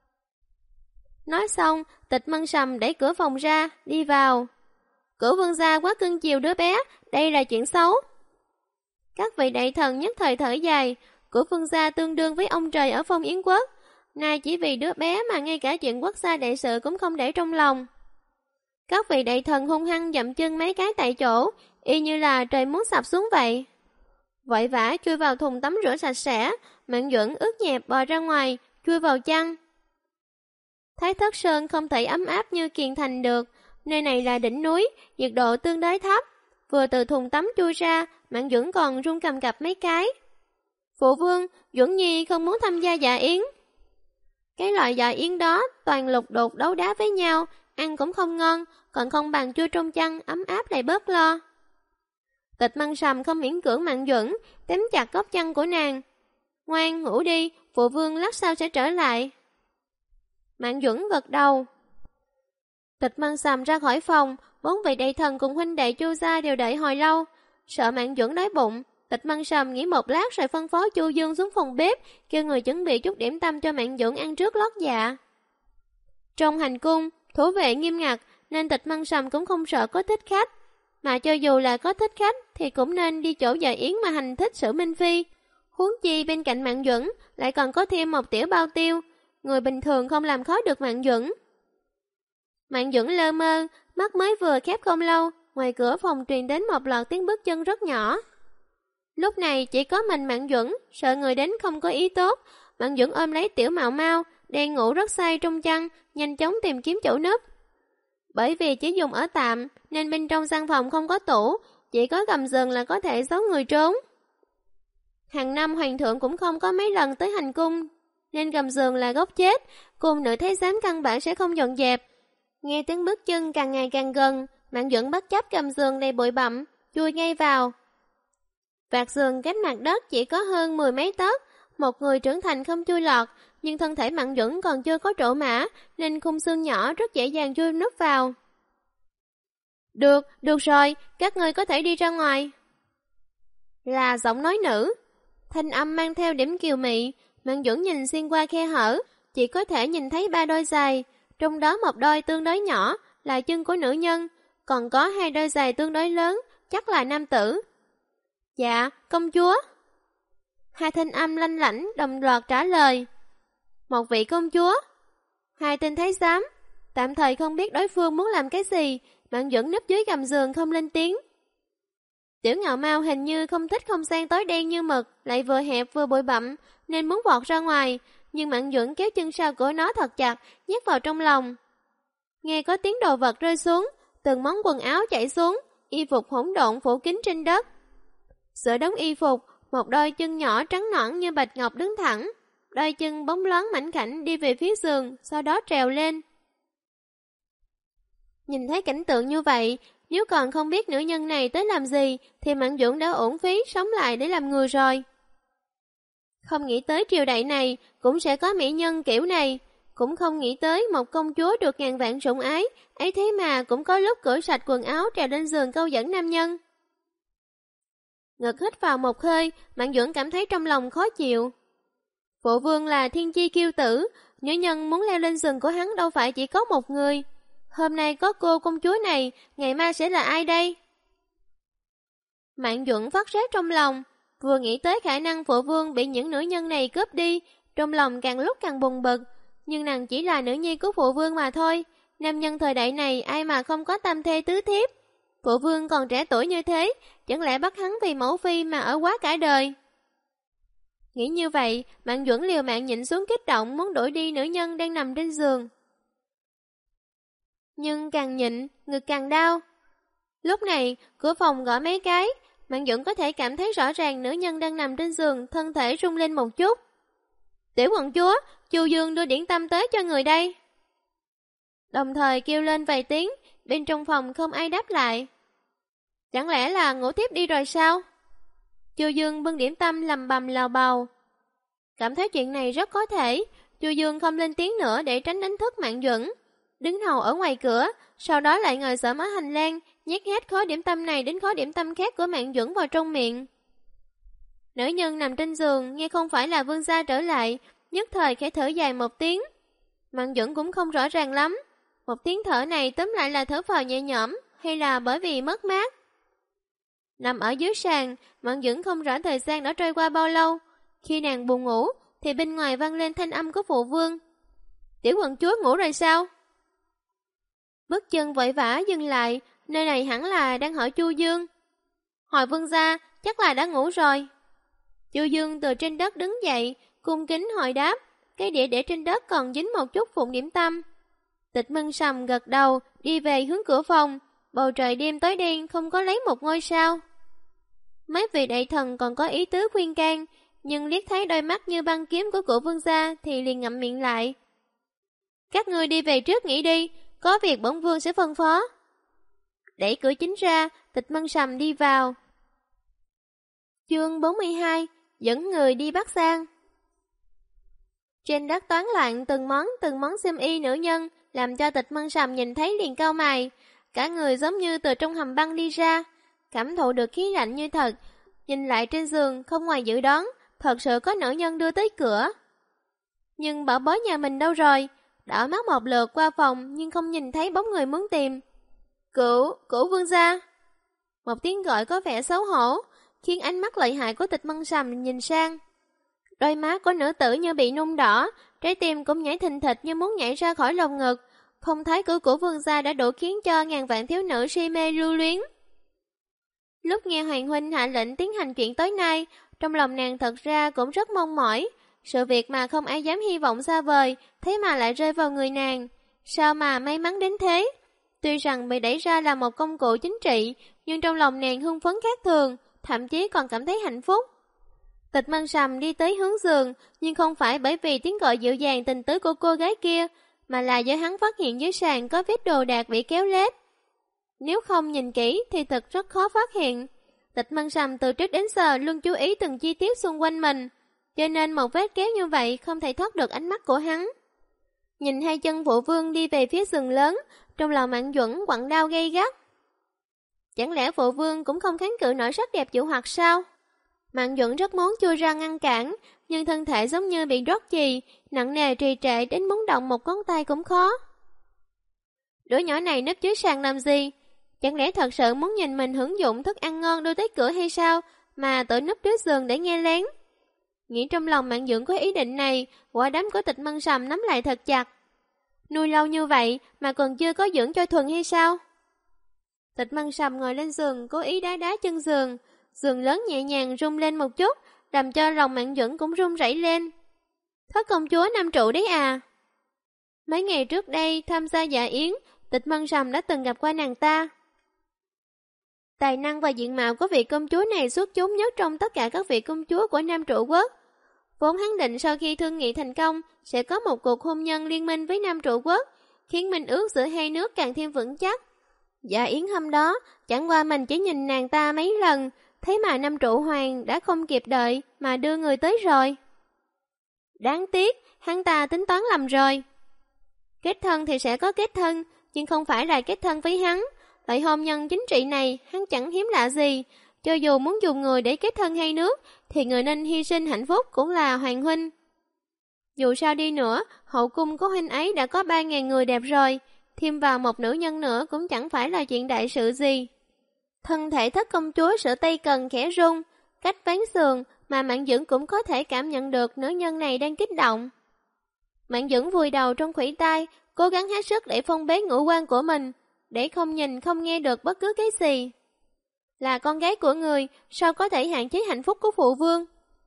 Nói xong, Tịch Mân Sầm đẩy cửa phòng ra, đi vào. Cửu vương gia quá cưng chiều đứa bé, đây là chuyện xấu. Các vị đại thần nhất thời thở dài, Cửu vương gia tương đương với ông trời ở Phong Yến quốc, nay chỉ vì đứa bé mà ngay cả chuyện quốc gia đại sự cũng không để trong lòng. Các vị đại thần hung hăng dậm chân mấy cái tại chỗ, y như là trời muốn sập xuống vậy. Vội vã chui vào thùng tắm rửa sạch sẽ, Mạn Duẩn ướt nhẹp bò ra ngoài, chui vào chăn. Thái Thất Sơn không thể ấm áp như Kiền Thành được, nơi này là đỉnh núi, nhiệt độ tương đối thấp. Vừa từ thùng tắm chui ra, Mạn Duẩn còn run cầm cập mấy cái. Phụ vương, Duẩn Nhi không muốn tham gia dạ yến. Cái loại dạ yến đó toàn lục đục đấu đá với nhau, ăn cũng không ngon, còn không bằng chui trong chăn ấm áp lại bớt lo. Tịch Mân Sầm không miễn cưỡng Mạn Duẩn, tém chặt góc chăn của nàng. Ngoan, ngủ đi, phụ vương lát sau sẽ trở lại. Mạn Duẩn gật đầu. Tịch Mân Sầm ra khỏi phòng, bốn vị đại thần cùng huynh đệ Chu gia đều đợi hồi lâu. Sợ Mạn Duẩn đói bụng, Tịch Mân Sầm nghỉ một lát rồi phân phó Chu Dương xuống phòng bếp, kêu người chuẩn bị chút điểm tâm cho Mạn Duẩn ăn trước lót dạ. Trong hành cung, thủ vệ nghiêm ngặt, nên Tịch Mân Sầm cũng không sợ có thích khách. Mà cho dù là có thích khách thì cũng nên đi chỗ dạ yến mà hành thích Sử Minh Phi. Huống chi bên cạnh Mạn Duẩn lại còn có thêm một tiểu bao tiêu, người bình thường không làm khó được Mạn Duẩn. Mạn Duẩn lơ mơ, mắt mới vừa khép không lâu, ngoài cửa phòng truyền đến một loạt tiếng bước chân rất nhỏ. Lúc này chỉ có mình Mạn Duẩn, sợ người đến không có ý tốt, Mạn Duẩn ôm lấy tiểu Mạo Mao, đang ngủ rất say trong chăn, nhanh chóng tìm kiếm chỗ núp. Bởi vì chỉ dùng ở tạm, nên bên trong gian phòng không có tủ, chỉ có gầm giường là có thể giấu người trốn. Hàng năm hoàng thượng cũng không có mấy lần tới hành cung, nên gầm giường là gốc chết, cung nữ thái giám căn bản sẽ không dọn dẹp. Nghe tiếng bước chân càng ngày càng gần, Mạn Duẩn bất chấp gầm giường đầy bụi bặm, chui ngay vào. Vạt giường cách mặt đất chỉ có hơn 10 mấy tấc, một người trưởng thành không chui lọt, nhưng thân thể Mạn Duẩn còn chưa có trổ mã, nên khung xương nhỏ rất dễ dàng chui núp vào. Được rồi, các ngươi có thể đi ra ngoài. Là giọng nói nữ, thanh âm mang theo điểm kiều mị. Mạn Duẩn nhìn xuyên qua khe hở, chỉ có thể nhìn thấy 3 đôi giày, trong đó một đôi tương đối nhỏ là chân của nữ nhân, còn có 2 đôi giày tương đối lớn, chắc là nam tử. Dạ, công chúa. Hai thanh âm lanh lảnh đồng loạt trả lời. Một vị công chúa. Hai tên thái giám, tạm thời không biết đối phương muốn làm cái gì, Mạn Duẩn núp dưới gầm giường không lên tiếng. Tiểu Ngạo Mao hình như không thích không gian tối đen như mực, lại vừa hẹp vừa bụi bặm, nên muốn vọt ra ngoài, nhưng Mạn Duẩn kéo chân sau của nó thật chặt, nhét vào trong lòng. Nghe có tiếng đồ vật rơi xuống, từng món quần áo chảy xuống, y phục hỗn độn phủ kín trên đất. Giữa đống y phục, một đôi chân nhỏ trắng nõn như bạch ngọc đứng thẳng, đôi chân bóng loáng mảnh khảnh đi về phía giường, sau đó trèo lên. Nhìn thấy cảnh tượng như vậy, nếu còn không biết nữ nhân này tới làm gì, thì Mạn Duẩn đã uổng phí sống lại để làm người rồi. Không nghĩ tới triều đại này cũng sẽ có mỹ nhân kiểu này, cũng không nghĩ tới một công chúa được ngàn vạn sủng ái, ấy thế mà cũng có lúc cởi sạch quần áo trèo lên giường câu dẫn nam nhân. Ngực hít vào một hơi, Mạn Duẩn cảm thấy trong lòng khó chịu. Phụ vương là thiên chi kiêu tử, nữ nhân muốn leo lên giường của hắn đâu phải chỉ có một người. Hôm nay có cô công chúa này, ngày mai sẽ là ai đây? Mạn Duẩn phát rét trong lòng, vừa nghĩ tới khả năng phụ vương bị những nữ nhân này cướp đi, trong lòng càng lúc càng bùng bực, nhưng nàng chỉ là nữ nhi của phụ vương mà thôi, nam nhân thời đại này ai mà không có tam thê tứ thiếp. Phụ vương còn trẻ tuổi như thế, chẳng lẽ bắt hắn vì mẫu phi mà ở quá cả đời? Nghĩ như vậy, Mạn Duẩn liều mạng nhịn xuống kích động muốn đuổi đi nữ nhân đang nằm trên giường. Nhưng càng nhịn, ngực càng đau. Lúc này, cửa phòng gõ mấy cái, Mạn Duẩn có thể cảm thấy rõ ràng nữ nhân đang nằm trên giường, thân thể rung lên một chút. Tiểu quận chúa, Chu Dương đưa điểm tâm tới cho người đây. Đồng thời kêu lên vài tiếng, bên trong phòng không ai đáp lại. Chẳng lẽ là ngủ tiếp đi rồi sao? Chu Dương bưng điểm tâm lầm bầm lào bầu. Cảm thấy chuyện này rất có thể, Chu Dương không lên tiếng nữa để tránh đánh thức Mạn Duẩn. Đứng hầu ở ngoài cửa, sau đó lại ngồi xổm ở hành lang, nhét hết khối điểm tâm này đến khối điểm tâm khác của Mạn Duẩn vào trong miệng. Nữ nhân nằm trên giường, nghe không phải là Vương gia trở lại, nhất thời khẽ thở dài một tiếng. Mạn Duẩn cũng không rõ ràng lắm. Một tiếng thở này tóm lại là thở phào nhẹ nhõm, hay là bởi vì mất mát. Nằm ở dưới sàn, Mạn Duẩn không rõ thời gian đã trôi qua bao lâu. Khi nàng buồn ngủ, thì bên ngoài vang lên thanh âm của phụ vương. Tiểu quận chúa ngủ rồi sao? Bước chân vội vã dừng lại, nơi này hẳn là đang hỏi Chu Dương. Hồi vương gia, chắc là đã ngủ rồi. Chu Dương từ trên đất đứng dậy, cung kính hồi đáp, cái đĩa để trên đất còn dính một chút vụn điểm tâm. Tịch Mân Sầm gật đầu, đi về hướng cửa phòng, bầu trời đêm tối đen không có lấy một ngôi sao. Mấy vị đại thần còn có ý tứ khuyên can, nhưng liếc thấy đôi mắt như băng kiếm của cụ vương gia thì liền ngậm miệng lại. Các ngươi đi về trước nghỉ đi, có việc bổn vương sẽ phân phó. Đẩy cửa chính ra, Tịch Mân Sầm đi vào. Chương 42, dẫn người đi Bắc Sang. Trên đất toán loạn từng món xiêm y nữ nhân, làm cho Tịch Mân Sầm nhìn thấy liền cau mày, cả người giống như từ trong hầm băng đi ra, cảm thụ được khí lạnh như thật. Nhìn lại trên giường, không ngoài dự đoán, thật sự có nữ nhân đưa tới cửa. Nhưng bảo bối nhà mình đâu rồi? Đảo mắt một lượt qua phòng nhưng không nhìn thấy bóng người muốn tìm. Cửu vương gia. Một tiếng gọi có vẻ xấu hổ, khiến ánh mắt lợi hại của Tịch Mân Sầm nhìn sang. Đôi má của nữ tử như bị nung đỏ, trái tim cũng nhảy thình thịch như muốn nhảy ra khỏi lồng ngực. Không thấy của vương gia đã đủ khiến cho ngàn vạn thiếu nữ si mê lưu luyến. Lúc nghe Hoàng huynh hạ lệnh tiến hành chuyện tối nay, trong lòng nàng thật ra cũng rất mong mỏi. Sự việc mà không ai dám hy vọng xa vời, thế mà lại rơi vào người nàng. Sao mà may mắn đến thế? Tuy rằng bị đẩy ra là một công cụ chính trị, nhưng trong lòng nàng hưng phấn khác thường, thậm chí còn cảm thấy hạnh phúc. Tịch Mân Sầm đi tới hướng giường, nhưng không phải bởi vì tiếng gọi dịu dàng tình tứ của cô gái kia, mà là do hắn phát hiện dưới sàn có vết đồ đạc bị kéo lết. Nếu không nhìn kỹ thì thật rất khó phát hiện. Tịch Mân Sầm từ trước đến giờ luôn chú ý từng chi tiết xung quanh mình, cho nên một vết kéo như vậy không thể thoát được ánh mắt của hắn. Nhìn hai chân phụ vương đi về phía giường lớn, trong lòng Mạn Duẩn quặn đau gay gắt. Chẳng lẽ phụ vương cũng không kháng cự nổi sắc đẹp dụ hoặc sao? Mạn Duẩn rất muốn chui ra ngăn cản, nhưng thân thể giống như bị rót chì, nặng nề trì trệ đến muốn động một ngón tay cũng khó. Đứa nhỏ này nấp dưới sàn làm gì? Chẳng lẽ thật sự muốn nhìn mình hưởng dụng thức ăn ngon đưa tới cửa hay sao, mà tự núp dưới giường để nghe lén? Nghĩ trong lòng Mạn Duẩn có ý định này, quả đám của Tịch Mân Sầm nắm lại thật chặt. Nuôi lâu như vậy mà còn chưa có dưỡng cho thuần hay sao? Tịch Mân Sầm ngồi lên giường, cố ý đá đá chân giường. Giường lớn nhẹ nhàng rung lên một chút, làm cho lòng Mạn Duẩn cũng rung rẩy lên. Thất công chúa Nam Trụ đấy à? Mấy ngày trước đây tham gia dạ yến, Tịch Mân Sầm đã từng gặp qua nàng ta. Tài năng và diện mạo của vị công chúa này xuất chúng nhất trong tất cả các vị công chúa của Nam Trụ Quốc. Vốn hắn định sau khi thương nghị thành công sẽ có một cuộc hôn nhân liên minh với Nam Trụ Quốc, khiến minh ước giữa hai nước càng thêm vững chắc. Dạ yến hôm đó, chẳng qua mình chỉ nhìn nàng ta mấy lần, thế mà Nam Trụ Hoàng đã không kịp đợi mà đưa người tới rồi. Đáng tiếc, hắn ta tính toán lầm rồi. Kết thân thì sẽ có kết thân, nhưng không phải là kết thân với hắn. Loại hôn nhân chính trị này hắn chẳng hiếm lạ gì. Cho dù muốn dùng người để kết thân hai nước, thì người nên hy sinh hạnh phúc cũng là Hoàng huynh. Dù sao đi nữa, hậu cung của huynh ấy đã có 3.000 người đẹp rồi, thêm vào một nữ nhân nữa cũng chẳng phải là chuyện đại sự gì. Thân thể thất công chúa Sở Tây Cần khẽ rung, cách ván sườn mà Mạn Duẩn cũng có thể cảm nhận được nữ nhân này đang kích động. Mạn Duẩn vùi đầu trong khuỷu tay, cố gắng hết sức để phong bế ngũ quan của mình, để không nhìn không nghe được bất cứ cái gì. Là con gái của người, sao có thể hạn chế hạnh phúc của phụ vương?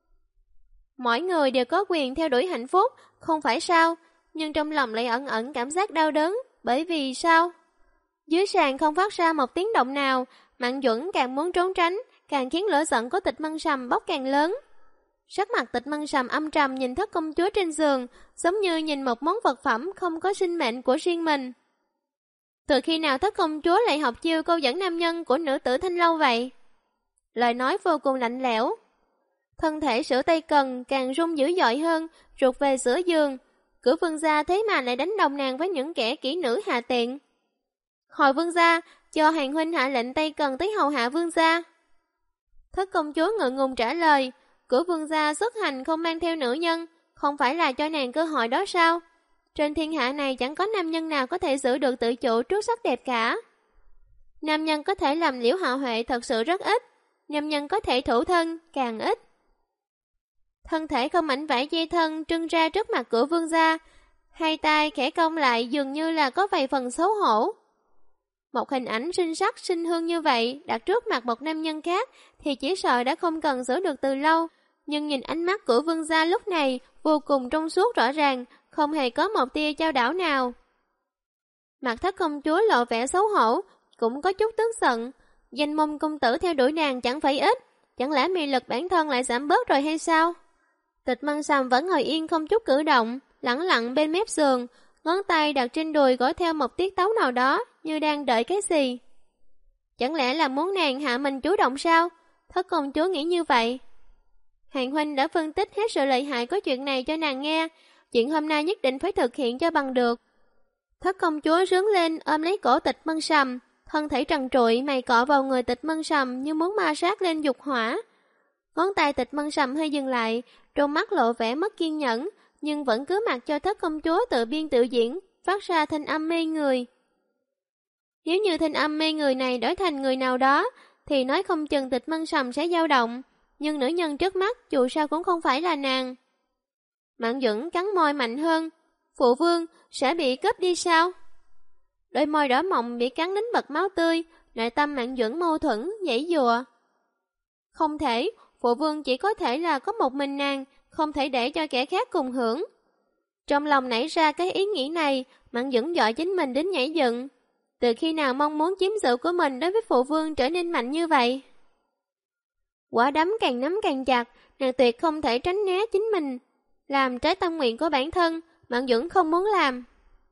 Mỗi người đều có quyền theo đuổi hạnh phúc, không phải sao, nhưng trong lòng lại ẩn ẩn cảm giác đau đớn, bởi vì sao? Dưới sàn không phát ra một tiếng động nào, Mạn Duẩn càng muốn trốn tránh, càng khiến lửa giận của Tịch Mân Sầm bốc càng lớn. Sắc mặt Tịch Mân Sầm âm trầm nhìn thất công chúa trên giường, giống như nhìn một món vật phẩm không có sinh mệnh của riêng mình. Từ khi nào thất công chúa lại học chiêu câu dẫn nam nhân của nữ tử Thanh Lâu vậy? Lời nói vô cùng lạnh lẽo. Thân thể Sở Tây Cần càng rung dữ dội hơn, rụt về giữa giường. Cửa vương gia thế mà lại đánh đồng nàng với những kẻ kỹ nữ hạ tiện. Hồi vương gia, cho Hàng huynh hạ lệnh Tây Cần tới hầu hạ vương gia. Thất công chúa ngượng ngùng trả lời, cửa vương gia xuất hành không mang theo nữ nhân, không phải là cho nàng cơ hội đó sao? Trên thiên hạ này chẳng có nam nhân nào có thể giữ được tự chủ trước sắc đẹp cả. Nam nhân có thể làm liễu hạ huệ thật sự rất ít, nam nhân có thể thủ thân càng ít. Thân thể không mảnh vải dây thân trưng ra trước mặt cửa vương gia, hai tay khẽ cong lại dường như là có vài phần xấu hổ. Một hình ảnh xinh sắc xinh hương như vậy đặt trước mặt một nam nhân khác thì chỉ sợ đã không cần giữ được từ lâu, nhưng nhìn ánh mắt của vương gia lúc này vô cùng trong suốt rõ ràng, không hề có một tia chao đảo nào. Mặt Thất công chúa lộ vẻ xấu hổ, cũng có chút tức giận. Danh môn công tử theo đuổi nàng chẳng phải ít, chẳng lẽ mị lực bản thân lại giảm bớt rồi hay sao? Tịch Mân Sầm vẫn ngồi yên không chút cử động, lẳng lặng bên mép giường, ngón tay đặt trên đùi gõ theo một tiết tấu nào đó, như đang đợi cái gì. Chẳng lẽ là muốn nàng hạ mình chủ động sao? Thất công chúa nghĩ như vậy. Hàng huynh đã phân tích hết sự lợi hại của chuyện này cho nàng nghe, chuyện hôm nay nhất định phải thực hiện cho bằng được. Thất công chúa rướn lên ôm lấy cổ Tịch Mân Sầm, thân thể trần trụi mày cọ vào người Tịch Mân Sầm như muốn ma sát lên dục hỏa. Ngón tay Tịch Mân Sầm hơi dừng lại, trong mắt lộ vẻ mất kiên nhẫn, nhưng vẫn cứ mặc cho Thất công chúa tự biên tự diễn, phát ra thanh âm mê người. Nếu như thanh âm mê người này đổi thành người nào đó, thì nói không chừng Tịch Mân Sầm sẽ dao động, nhưng nữ nhân trước mắt dù sao cũng không phải là nàng. Mạn Duẩn cắn môi mạnh hơn, phụ vương sẽ bị cướp đi sao? Đôi môi đỏ mọng bị cắn đến bật máu tươi, nội tâm Mạn Duẩn mâu thuẫn, giãy giụa. Không thể, phụ vương chỉ có thể là có một mình nàng, không thể để cho kẻ khác cùng hưởng. Trong lòng nảy ra cái ý nghĩ này, Mạn Duẩn dọa chính mình đến nhảy dựng. Từ khi nào mong muốn chiếm giữ của mình đối với phụ vương trở nên mạnh như vậy? Quả đấm càng nắm càng chặt, nàng tuyệt không thể tránh né chính mình. Làm trái tâm nguyện của bản thân, Mạn Duẩn không muốn làm.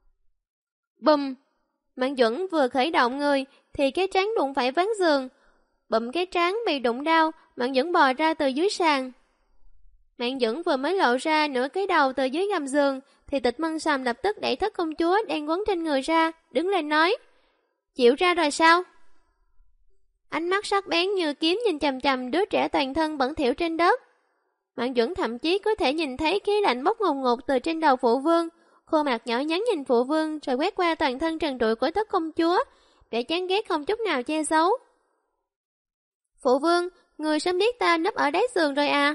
Bùm! Mạn Duẩn vừa khởi động người, thì cái trán đụng phải ván giường. Bụm cái trán bị đụng đau, Mạn Duẩn bò ra từ dưới sàn. Mạn Duẩn vừa mới lộ ra nửa cái đầu từ dưới gầm giường, thì Tịch Mân Sầm lập tức đẩy Thất công chúa đang quấn trên người ra, đứng lên nói. Chịu ra rồi sao? Ánh mắt sắc bén như kiếm nhìn chằm chằm đứa trẻ toàn thân bẩn thỉu trên đất. Mạn Duẩn thậm chí có thể nhìn thấy khí lạnh bốc ngùn ngụt từ trên đầu phụ vương, khuôn mặt nhỏ nhắn nhìn phụ vương rồi quét qua toàn thân trần trụi của Thất công chúa, vẻ chán ghét không chút nào che giấu. Phụ vương, người sớm biết ta nấp ở đáy giường rồi à?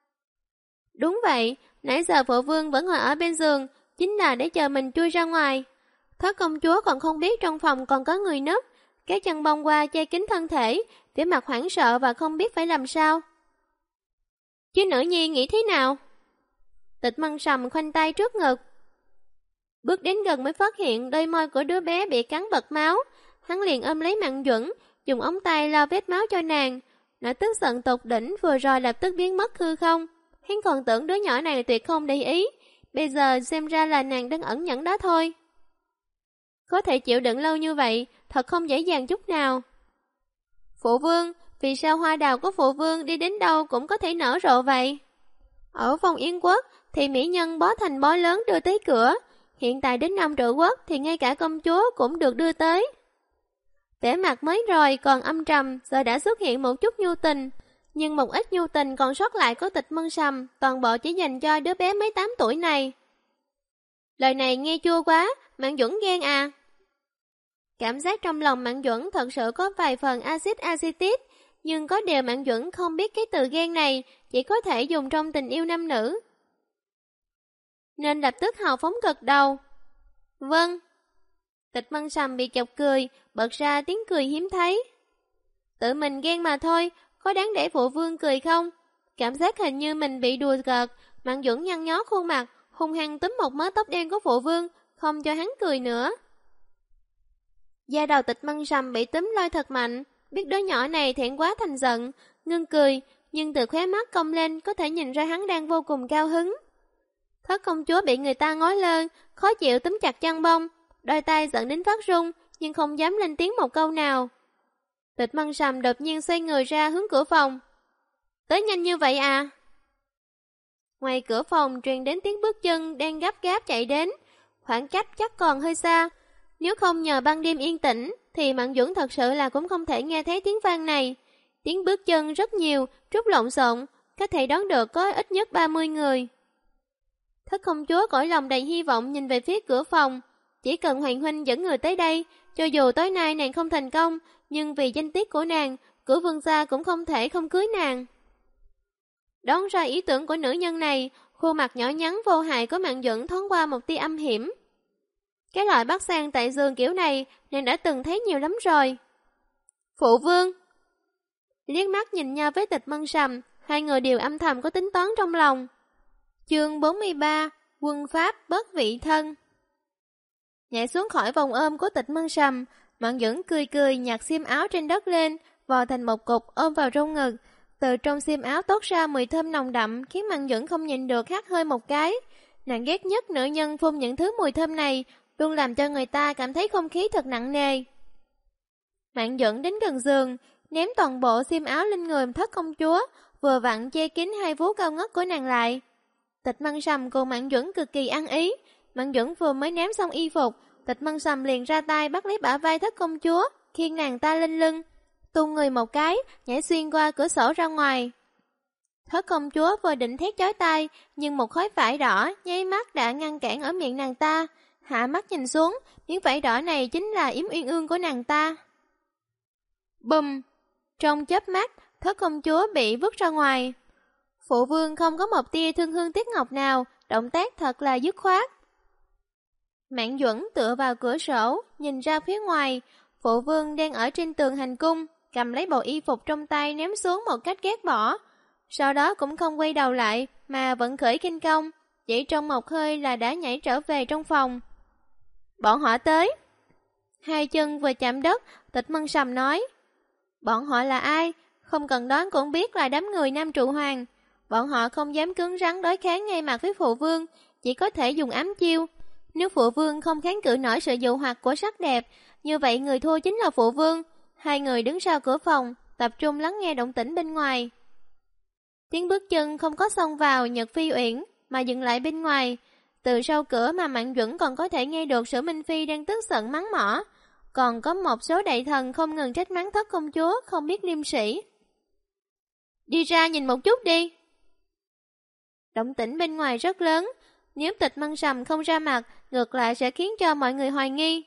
Đúng vậy, nãy giờ phụ vương vẫn ngồi ở bên giường, chính là để chờ mình chui ra ngoài. Thất công chúa còn không biết trong phòng còn có người nấp, các chân bông qua che kín thân thể, vẻ mặt hoảng sợ và không biết phải làm sao. Chứ nữ nhi nghĩ thế nào? Tịch Mân Sầm khoanh tay trước ngực. Bước đến gần mới phát hiện đôi môi của đứa bé bị cắn bật máu, hắn liền ôm lấy Mạn Duẩn, dùng ống tay lau vết máu cho nàng. Nỗi tức giận tột đỉnh vừa rồi lập tức biến mất hư không. Hắn còn tưởng đứa nhỏ này tuyệt không để ý, bây giờ xem ra là nàng đang ẩn nhẫn đó thôi. Có thể chịu đựng lâu như vậy, thật không dễ dàng chút nào. Phụ vương, vì sao hoa đào của phụ vương đi đến đâu cũng có thể nở rộ vậy? Ở Phong Yên Quốc thì mỹ nhân bó thành bó lớn đưa tới cửa, hiện tại đến Nam Triệu Quốc thì ngay cả công chúa cũng được đưa tới. Vẻ mặt mới rồi còn âm trầm, giờ đã xuất hiện một chút nhu tình, nhưng một ít nhu tình còn sót lại của Tịch Mân Sầm, toàn bộ chỉ dành cho đứa bé mới 8 tuổi này. Lời này nghe chua quá, Mạn Duẩn ghen à? Cảm giác trong lòng Mạn Duẩn thật sự có vài phần axit acetic, nhưng có điều Mạn Duẩn không biết cái từ ghen này chỉ có thể dùng trong tình yêu nam nữ. Nên lập tức hào phóng gật đầu. Vâng. Tịch Mân Sầm bị chọc cười, bật ra tiếng cười hiếm thấy. Tự mình ghen mà thôi, có đáng để phụ vương cười không? Cảm giác hình như mình bị đùa cợt, Mạn Duẩn nhăn nhó khuôn mặt, hung hăng túm một mớ tóc đen của phụ vương, không cho hắn cười nữa. Da đầu Tịch Mân Sầm bị túm lôi thật mạnh, biết đứa nhỏ này thẹn quá thành giận, ngưng cười, nhưng từ khóe mắt cong lên có thể nhìn ra hắn đang vô cùng cao hứng. Thất công chúa bị người ta ngó lơ, khó chịu túm chặt chăn bông, đôi tay giận đến phát run, nhưng không dám lên tiếng một câu nào. Tịch Mân Sầm đột nhiên xoay người ra hướng cửa phòng. Tới nhanh như vậy à? Ngoài cửa phòng truyền đến tiếng bước chân đang gấp gáp chạy đến, khoảng cách chắc còn hơi xa. Nếu không nhờ ban đêm yên tĩnh, thì Mạn Duẩn thật sự là cũng không thể nghe thấy tiếng vang này. Tiếng bước chân rất nhiều, rất lộn xộn, có thể đoán được có ít nhất 30 người. Thất công chúa cõi lòng đầy hy vọng nhìn về phía cửa phòng. Chỉ cần Hoàng huynh dẫn người tới đây, cho dù tối nay nàng không thành công, nhưng vì danh tiết của nàng, Cửu Vương gia cũng không thể không cưới nàng. Đoán ra ý tưởng của nữ nhân này, khuôn mặt nhỏ nhắn vô hại của Mạn Duẩn thoáng qua một tia âm hiểm. Cái loại bắt sang tại giường kiểu này, nàng đã từng thấy nhiều lắm rồi. Phụ vương! Liếc mắt nhìn nhau với Tịch Mân Sầm, hai người đều âm thầm có tính toán trong lòng. Chương 43, Quân pháp bất vị thân. Nhảy xuống khỏi vòng ôm của Tịch Mân Sầm, Mạn Duẩn cười cười nhặt xiêm áo trên đất lên, vò thành một cục ôm vào trong ngực. Từ trong xiêm áo toát ra mùi thơm nồng đậm, khiến Mạn Duẩn không nhịn được hắt hơi một cái. Nàng ghét nhất nữ nhân phun những thứ mùi thơm này, luôn làm cho người ta cảm thấy không khí thật nặng nề. Mạn Duẩn đến gần giường, ném toàn bộ xiêm áo lên người Thất công chúa, vừa vặn che kín hai vú cao ngất của nàng lại. Tịch Mân Sầm cùng Mạn Duẩn cực kỳ ăn ý. Mạn Duẩn vừa mới ném xong y phục, Tịch Mân Sầm liền ra tay bắt lấy bả vai Thất công chúa, khiêng nàng ta lên lưng, tung người một cái, nhảy xuyên qua cửa sổ ra ngoài. Thất công chúa vừa định thét chói tai, nhưng một khối vải đỏ nháy mắt đã ngăn cản ở miệng nàng ta. Hạ mắt nhìn xuống, miếng vải đỏ này chính là yếm uyên ương của nàng ta. Bùm! Trong chớp mắt, Thất công chúa bị vứt ra ngoài. Phụ vương không có một tia thương hương tiếc ngọc nào, động tác thật là dứt khoát. Mạn Duẩn tựa vào cửa sổ, nhìn ra phía ngoài, phụ vương đang ở trên tường hành cung, cầm lấy bộ y phục trong tay ném xuống một cách ghét bỏ. Sau đó cũng không quay đầu lại, mà vẫn khởi kinh công, chỉ trong một hơi là đã nhảy trở về trong phòng. Bọn họ tới. Hai chân vừa chạm đất, Tịch Mân Sầm nói. Bọn họ là ai? Không cần đoán cũng biết là đám người Nam Trụ Hoàng. Bọn họ không dám cứng rắn đối kháng ngay mặt với phụ vương, chỉ có thể dùng ám chiêu. Nếu phụ vương không kháng cự nổi sự dụ hoặc của sắc đẹp, như vậy người thua chính là phụ vương. Hai người đứng sau cửa phòng, tập trung lắng nghe động tĩnh bên ngoài. Tiếng bước chân không có xông vào Nhật Phi Uyển, mà dừng lại bên ngoài. Từ sau cửa mà Mạn Duẩn còn có thể nghe được Sở Minh Phi đang tức giận mắng mỏ. Còn có một số đại thần không ngừng trách mắng Thất công chúa không biết liêm sĩ. Đi ra nhìn một chút đi. Động tĩnh bên ngoài rất lớn, nếu Tịch Mân Sầm không ra mặt, ngược lại sẽ khiến cho mọi người hoài nghi.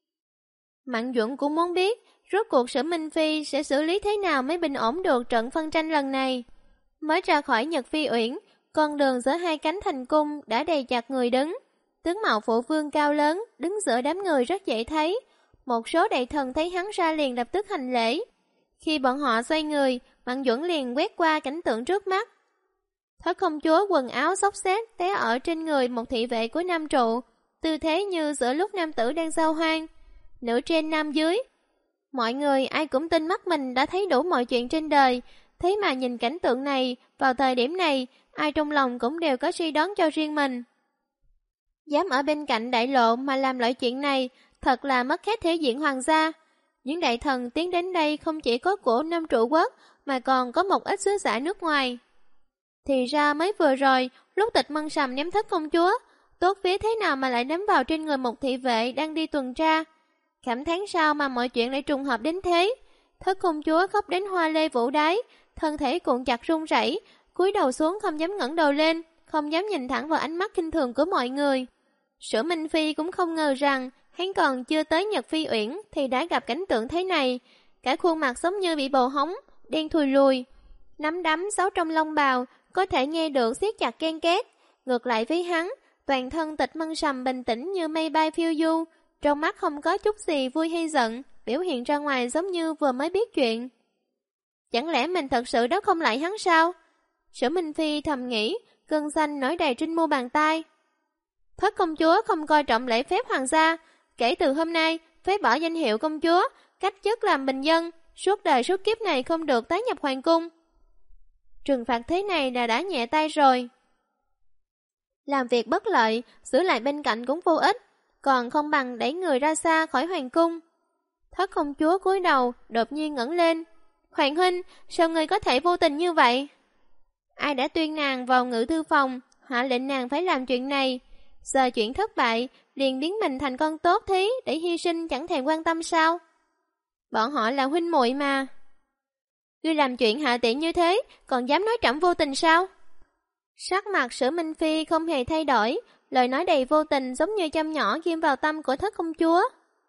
Mạn Duẩn cũng muốn biết, rốt cuộc Sở Minh Phi sẽ xử lý thế nào mới bình ổn được trận phân tranh lần này. Mới ra khỏi Nhật Phi Uyển, con đường giữa hai cánh thành cung đã đầy chặt người đứng. Tướng mạo phụ vương cao lớn, đứng giữa đám người rất dễ thấy. Một số đại thần thấy hắn ra liền lập tức hành lễ. Khi bọn họ xoay người, Mạn Duẩn liền quét qua cảnh tượng trước mắt. Thất công chúa quần áo xốc xếch té ở trên người một thị vệ của Nam Trụ, tư thế như giữa lúc nam tử đang giao hoan, nữ trên nam dưới. Mọi người ai cũng tin mắt mình đã thấy đủ mọi chuyện trên đời, thế mà nhìn cảnh tượng này, vào thời điểm này, ai trong lòng cũng đều có suy đoán cho riêng mình. Dám ở bên cạnh đại lộ mà làm loại chuyện này, thật là mất hết thể diện hoàng gia. Những đại thần tiến đến đây không chỉ có của Nam Trụ quốc, mà còn có một ít sứ giả nước ngoài. Thì ra mới vừa rồi, lúc Tịch Mân Sầm ném Thất công chúa, tốt phía thế nào mà lại ném vào trên người một thị vệ đang đi tuần tra. Cảm thán sao mà mọi chuyện lại trùng hợp đến thế. Thất công chúa khóc đến hoa lê vũ đái, thân thể cuộn chặt run rẩy, cúi đầu xuống không dám ngẩng đầu lên, không dám nhìn thẳng vào ánh mắt khinh thường của mọi người. Sở Minh Phi cũng không ngờ rằng hắn còn chưa tới Nhật Phi Uyển thì đã gặp cảnh tượng thế này, cả khuôn mặt giống như bị bồ hóng, đen thùi lùi, nắm đấm giấu trong lông bào, có thể nghe được siết chặt ken két. Ngược lại với hắn, toàn thân Tịch Mân Sầm bình tĩnh như mây bay phiêu du, trong mắt không có chút gì vui hay giận, biểu hiện ra ngoài giống như vừa mới biết chuyện. Chẳng lẽ mình thật sự đó không lại hắn sao? Sở Minh Phi thầm nghĩ, cơn xanh nổi đầy trên mu bàn tay. Thất công chúa không coi trọng lễ phép hoàng gia, kể từ hôm nay, phế bỏ danh hiệu công chúa, cách chức làm bình dân, suốt đời suốt kiếp này không được tái nhập hoàng cung. Trừng phạt thế này là đã nhẹ tay rồi. Làm việc bất lợi, giữ lại bên cạnh cũng vô ích, còn không bằng đẩy người ra xa khỏi hoàng cung. Thất công chúa cúi đầu, đột nhiên ngẩng lên. Hoàng huynh, sao người có thể vô tình như vậy? Ai đã tuyên nàng vào ngự thư phòng, hạ lệnh nàng phải làm chuyện này. Giờ chuyện thất bại, liền biến mình thành con tốt thí để hy sinh chẳng thèm quan tâm sao? Bọn họ là huynh muội mà. Ngươi làm chuyện hạ tiện như thế, còn dám nói trẫm vô tình sao? Sắc mặt Sử Minh Phi không hề thay đổi, lời nói đầy vô tình giống như châm nhỏ ghim vào tâm của thất công chúa.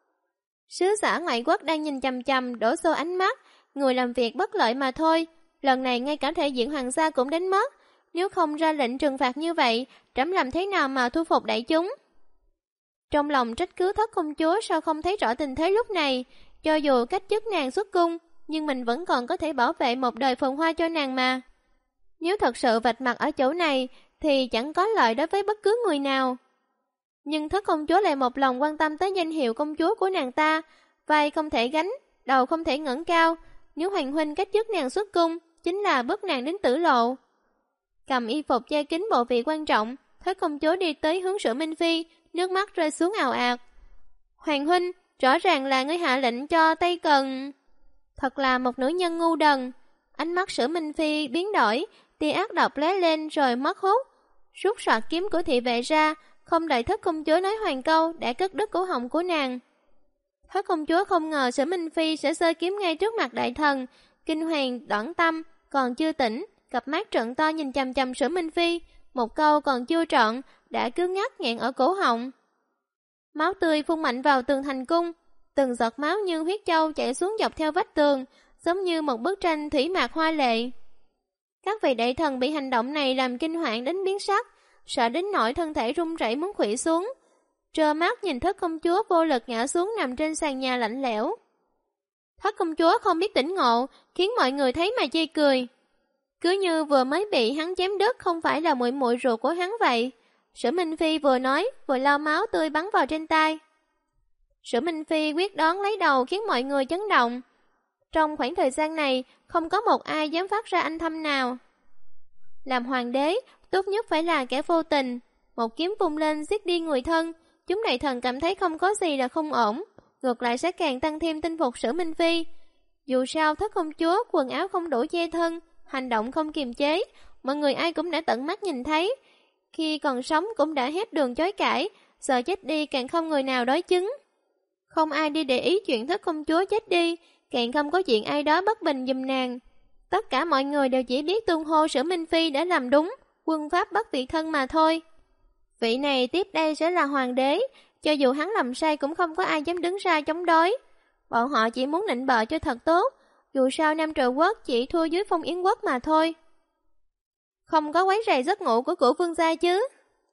Sứ giả ngoại quốc đang nhìn chằm chằm, đổ xô ánh mắt, người làm việc bất lợi mà thôi. Lần này ngay cả thể diện hoàng gia cũng đánh mất. Nếu không ra lệnh trừng phạt như vậy, trẫm làm thế nào mà thu phục đại chúng? Trong lòng trách cứ thất công chúa sao không thấy rõ tình thế lúc này. Cho dù cách chức nàng xuất cung, nhưng mình vẫn còn có thể bảo vệ một đời phồn hoa cho nàng mà. Nếu thật sự vạch mặt ở chỗ này, thì chẳng có lợi đối với bất cứ người nào. Nhưng thất công chúa lại một lòng quan tâm tới danh hiệu công chúa của nàng ta, vai không thể gánh, đầu không thể ngẩng cao. Nếu hoàng huynh cách chức nàng xuất cung, chính là bước nàng đến tử lộ. Cầm y phục che kín bộ vị quan trọng, thất công chúa đi tới hướng Sử Minh Phi, nước mắt rơi xuống ào ạt. Hoàng huynh, rõ ràng là ngươi hạ lệnh cho Tây Cần. Thật là một nữ nhân ngu đần. Ánh mắt Sử Minh Phi biến đổi, tia ác độc lóe lên rồi mất hút. Rút soạt kiếm của thị vệ ra, không đợi thất công chúa nói hoàn câu đã cắt đứt cổ họng của nàng. Thất công chúa không ngờ Sử Minh Phi sẽ giơ kiếm ngay trước mặt đại thần. Kinh hoàng đoạn tâm, còn chưa tỉnh, cặp mắt trợn to nhìn chằm chằm Sử Minh Phi, một câu còn chưa trọn đã cứ ngắt nghẹn ở cổ họng. Máu tươi phun mạnh vào tường thành cung, từng giọt máu như huyết châu chảy xuống dọc theo vách tường, giống như một bức tranh thủy mạc hoa lệ. Các vị đại thần bị hành động này làm kinh hoảng đến biến sắc, sợ đến nỗi thân thể run rẩy muốn khuỵu xuống. Trơ mắt nhìn thất công chúa vô lực ngã xuống nằm trên sàn nhà lạnh lẽo. Thất công chúa không biết tỉnh ngộ, khiến mọi người thấy mà chê cười. Cứ như vừa mới bị hắn chém đứt không phải là muội muội ruột của hắn vậy. Sử Minh Phi vừa nói, vừa lau máu tươi bắn vào trên tay. Sử Minh Phi quyết đoán lấy đầu khiến mọi người chấn động. Trong khoảng thời gian này, không có một ai dám phát ra âm thanh nào. Làm hoàng đế, tốt nhất phải là kẻ vô tình. Một kiếm vung lên giết đi người thân, chúng đại thần cảm thấy không có gì là không ổn, ngược lại sẽ càng tăng thêm tin phục Sử Minh Phi. Dù sao thất công chúa quần áo không đủ che thân, hành động không kiềm chế, mọi người ai cũng đã tận mắt nhìn thấy. Khi còn sống cũng đã hết đường chối cãi, giờ chết đi càng không người nào đối chứng. Không ai đi để ý chuyện thất công chúa chết đi, càng không có chuyện ai đó bất bình giùm nàng. Tất cả mọi người đều chỉ biết tung hô Sử Minh Phi đã làm đúng, quân pháp bất vị thân mà thôi. Vị này tiếp đây sẽ là hoàng đế, cho dù hắn làm sai cũng không có ai dám đứng ra chống đối. Bọn họ chỉ muốn nịnh bợ cho thật tốt, dù sao Nam Triệu Quốc chỉ thua dưới Phong Yến Quốc mà thôi. Không có quấy rầy giấc ngủ của cửu vương gia chứ.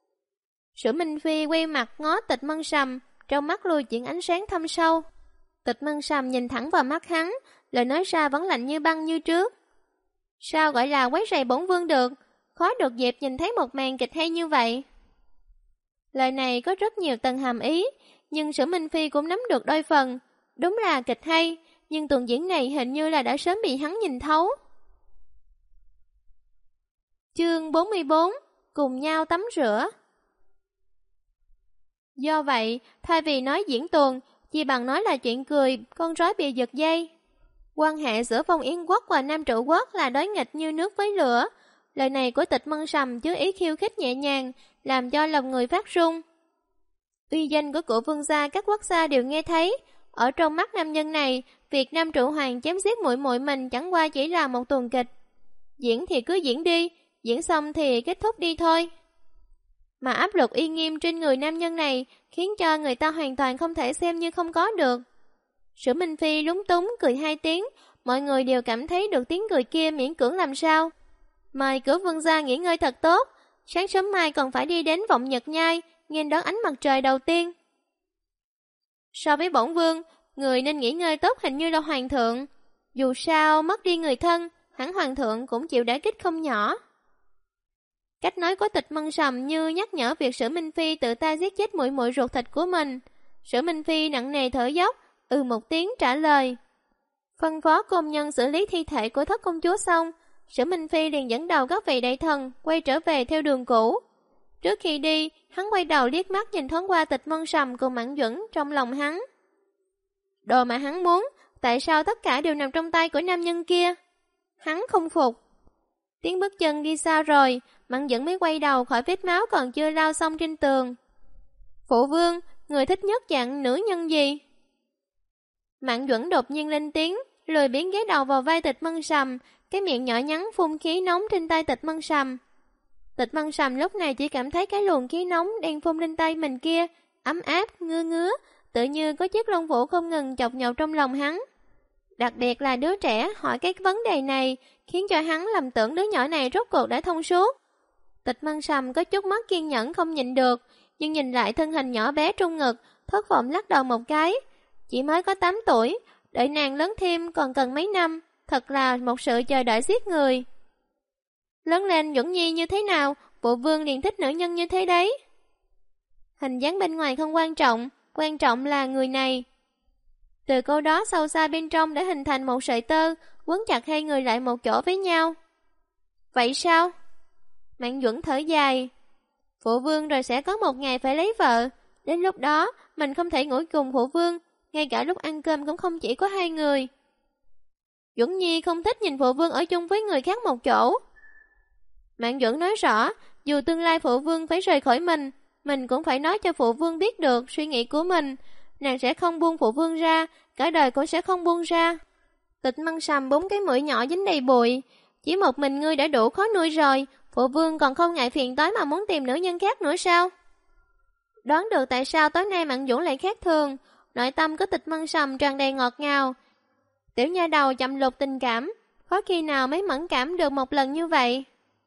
Sử Minh Phi quay mặt ngó Tịch Mân Sầm, trong mắt lưu chuyển ánh sáng thâm sâu. Tịch Mân Sầm nhìn thẳng vào mắt hắn, lời nói ra vẫn lạnh như băng như trước. Sao gọi là quấy rầy bổn vương được, khó được dịp nhìn thấy một màn kịch hay như vậy. Lời này có rất nhiều tầng hàm ý, nhưng Sử Minh Phi cũng nắm được đôi phần. Đúng là kịch hay, nhưng tuần diễn này hình như là đã sớm bị hắn nhìn thấu. Chương 44: Cùng nhau tắm rửa. Do vậy, thay vì nói diễn tuồng, chỉ bằng nói là chuyện cười, con rối bị giật dây. Quan hệ giữa Phong Yến Quốc và Nam Trụ Quốc là đối nghịch như nước với lửa. Lời này của Tịch Mân Sầm chứa ý khiêu khích nhẹ nhàng, làm cho lòng người phát run. Uy danh của cửu vương gia các quốc gia đều nghe thấy. Ở trong mắt nam nhân này, việc Nam Trụ Hoàng chém giết muội muội mình chẳng qua chỉ là một tuần kịch. Diễn thì cứ diễn đi, diễn xong thì kết thúc đi thôi. Mà áp lực uy nghiêm trên người nam nhân này khiến cho người ta hoàn toàn không thể xem như không có được. Sử Minh Phi lúng túng cười 2 tiếng, mọi người đều cảm thấy được tiếng cười kia miễn cưỡng làm sao. Mời cửu vương gia nghỉ ngơi thật tốt, sáng sớm mai còn phải đi đến Vọng Nhật Nhai, nghênh đón ánh mặt trời đầu tiên. So với bổn vương, người nên nghỉ ngơi tốt hình như là hoàng thượng. Dù sao mất đi người thân, hẳn hoàng thượng cũng chịu đả kích không nhỏ. Cách nói của Tịch Mân Sầm như nhắc nhở việc Sử Minh Phi tự ta giết chết muội muội ruột thịt của mình. Sử Minh Phi nặng nề thở dốc, một tiếng trả lời. Phân phó công nhân xử lý thi thể của thất công chúa xong, Sử Minh Phi liền dẫn đầu các vị đại thần quay trở về theo đường cũ. Trước khi đi, hắn quay đầu liếc mắt nhìn thoáng qua Tịch Mân Sầm cùng Mạn Duẩn trong lòng hắn. Đồ mà hắn muốn, tại sao tất cả đều nằm trong tay của nam nhân kia? Hắn không phục. Tiếng bước chân đi xa rồi, Mẫn Dững mới quay đầu khỏi vết máu còn chưa lau xong trên tường. Phụ vương, người thích nhất dạng nữ nhân gì? Mạn Duẩn đột nhiên lên tiếng, lười biếng ghé đầu vào vai Tịch Mân Sầm, cái miệng nhỏ nhắn phun khí nóng trên tay Tịch Mân Sầm. Tịch Mân Sầm lúc này chỉ cảm thấy cái luồng khí nóng đang phun lên tay mình kia, ấm áp, ngứa ngứa, tự như có chiếc lông vũ không ngừng chọc nhọc trong lòng hắn. Đặc biệt là đứa trẻ hỏi cái vấn đề này, khiến cho hắn lầm tưởng đứa nhỏ này rốt cuộc đã thông suốt. Tịch Mân Sầm có chút mất kiên nhẫn không nhịn được, nhưng nhìn lại thân hình nhỏ bé trong ngực, thất vọng lắc đầu một cái. Chỉ mới có 8 tuổi, đợi nàng lớn thêm còn cần mấy năm, thật là một sự chờ đợi giết người. Lớn lên Duẩn Nhi như thế nào, phụ vương liền thích nữ nhân như thế đấy. Hình dáng bên ngoài không quan trọng là người này. Từ câu đó sâu xa bên trong đã hình thành một sợi tơ, quấn chặt hai người lại một chỗ với nhau. Vậy sao? Mạn Duẩn thở dài. Phụ vương rồi sẽ có một ngày phải lấy vợ, đến lúc đó mình không thể ngủ cùng phụ vương, ngay cả lúc ăn cơm cũng không chỉ có hai người. Duẩn Nhi không thích nhìn phụ vương ở chung với người khác một chỗ. Mạn Duẩn nói rõ, dù tương lai phụ vương phải rời khỏi mình cũng phải nói cho phụ vương biết được suy nghĩ của mình. Nàng sẽ không buông phụ vương ra, cả đời cũng sẽ không buông ra. Tịch Mân Sầm 4 cái mũi nhỏ dính đầy bụi. Chỉ một mình ngươi đã đủ khó nuôi rồi, phụ vương còn không ngại phiền toái mà muốn tìm nữ nhân khác nữa sao? Đoán được tại sao tối nay Mạn Duẩn lại khác thường, nội tâm của Tịch Mân Sầm tràn đầy ngọt ngào. Tiểu nha đầu chậm lục tình cảm, có khi nào mới mẫn cảm được một lần như vậy?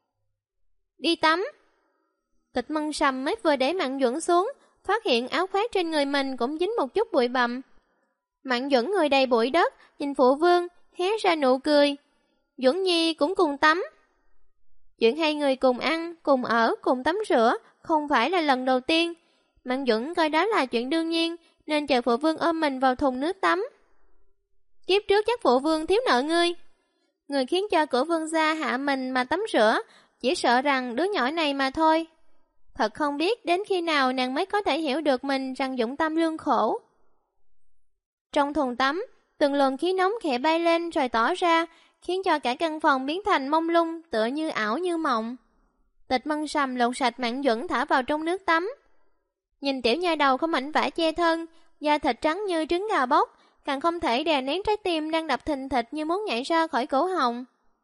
Đi tắm. Tịch Mân Sầm mới vừa để Mạn Duẩn xuống, phát hiện áo khoác trên người mình cũng dính một chút bụi bặm. Mạn Duẩn người đầy bụi đất, nhìn phụ vương, hé ra nụ cười. Duẩn Nhi cũng cùng tắm. Chuyện hai người cùng ăn, cùng ở, cùng tắm rửa, không phải là lần đầu tiên. Mạn Duẩn coi đó là chuyện đương nhiên, nên chờ phụ vương ôm mình vào thùng nước tắm. Kiếp trước chắc phụ vương thiếu nợ ngươi. Người khiến cho của vương gia hạ mình mà tắm rửa, chỉ sợ rằng đứa nhỏ này mà thôi. Thật không biết đến khi nào nàng mới có thể hiểu được mình rằng dụng tâm lương khổ. Trong thùng tắm, từng luồng khí nóng khẽ bay lên rồi tỏ ra, khiến cho cả căn phòng biến thành mông lung, tựa như ảo như mộng. Tịch Mân Sầm lột sạch Mạn Duẩn thả vào trong nước tắm. Nhìn tiểu nha đầu không mảnh vải che thân, da thịt trắng như trứng gà bốc, càng không thể đè nén trái tim đang đập thình thịch như muốn nhảy ra khỏi cổ họng.